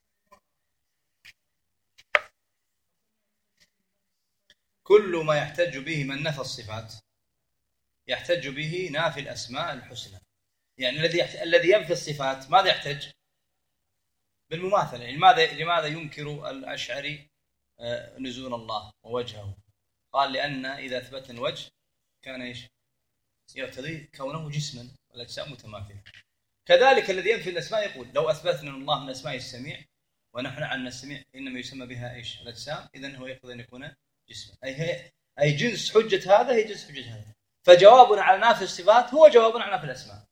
كل ما يحتج به من نفى الصفات يحتج به نافي الأسماء الحسنى. يعني الذي ينفي الصفات ماذا يحتج؟ بالمماثلة. لماذا ينكر الأشعري نزول الله ووجهه؟ قال لأن إذا أثبتنا الوجه كان إيش؟ يقتضي كونه جسما والأجسام متماثلة. كذلك الذي ينفي الأسماء يقول لو أثبتنا أن الله من أسماء السميع ونحن عن السميع إنما يسمى بها إيش؟ الأجسام، إذن هو يقتضي أن يكون جسما. أي جنس حجة هذا هي جنس حجة هذا. فجوابنا على نافي الصفات هو جوابنا على نافي الأسماء.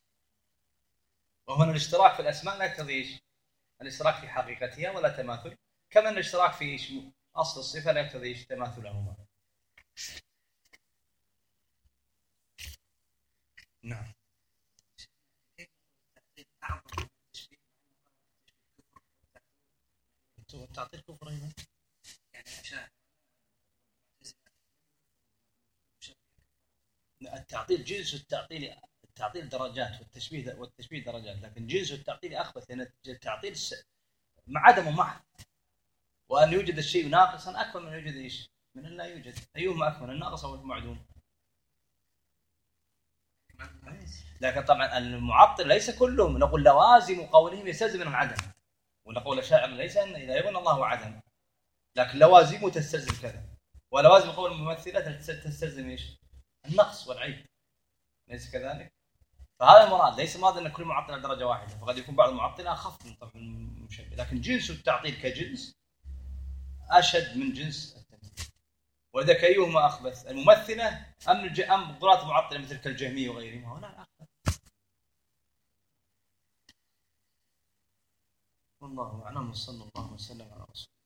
وهنا الاشتراك في الأسماء لا يقتضي إيش؟ الاشتراك في حقيقتها ولا تماثل، كما أن الاشتراك في إيش؟ أصل الصفة لا يقتضي إيش؟ تماثلهما. نعم. تعطيل كفر أيضا يعني التعطيل جنس التعطيل درجات والتشبيه درجات، لكن جنس التعطيل أخبث، لأن التعطيل مع عدمه محض، وأن يوجد الشيء ناقصا أكبر من يوجد إيش؟ من أن لا يوجد. أيهما أكبر، الناقص أو المعدوم؟ لكن طبعا المعطل ليس كلهم نقول لوازم قولهم يستلزم من العدم، ونقول الشاعر ليس أن إذا يقول الله عدم، لكن لوازمه تستلزم كذا، ولوازم قول الممثلة تستلزم إيش؟ النقص والعيب، ليس كذلك؟ فهذا المراد، ليس مراد أن كل معطل على درجة واحدة، فقد يكون بعض المعطل أخف من طبعا المشبه، لكن جنس التعطيل كجنس أشد من جنس التمثيل. ولذلك أيهما أخبث، الممثلة أم ضلات المعطلة مثل كالجهمية وغيرهم؟ هنا أخبث. والله أعلم، وصلى الله وسلم على رسول الله.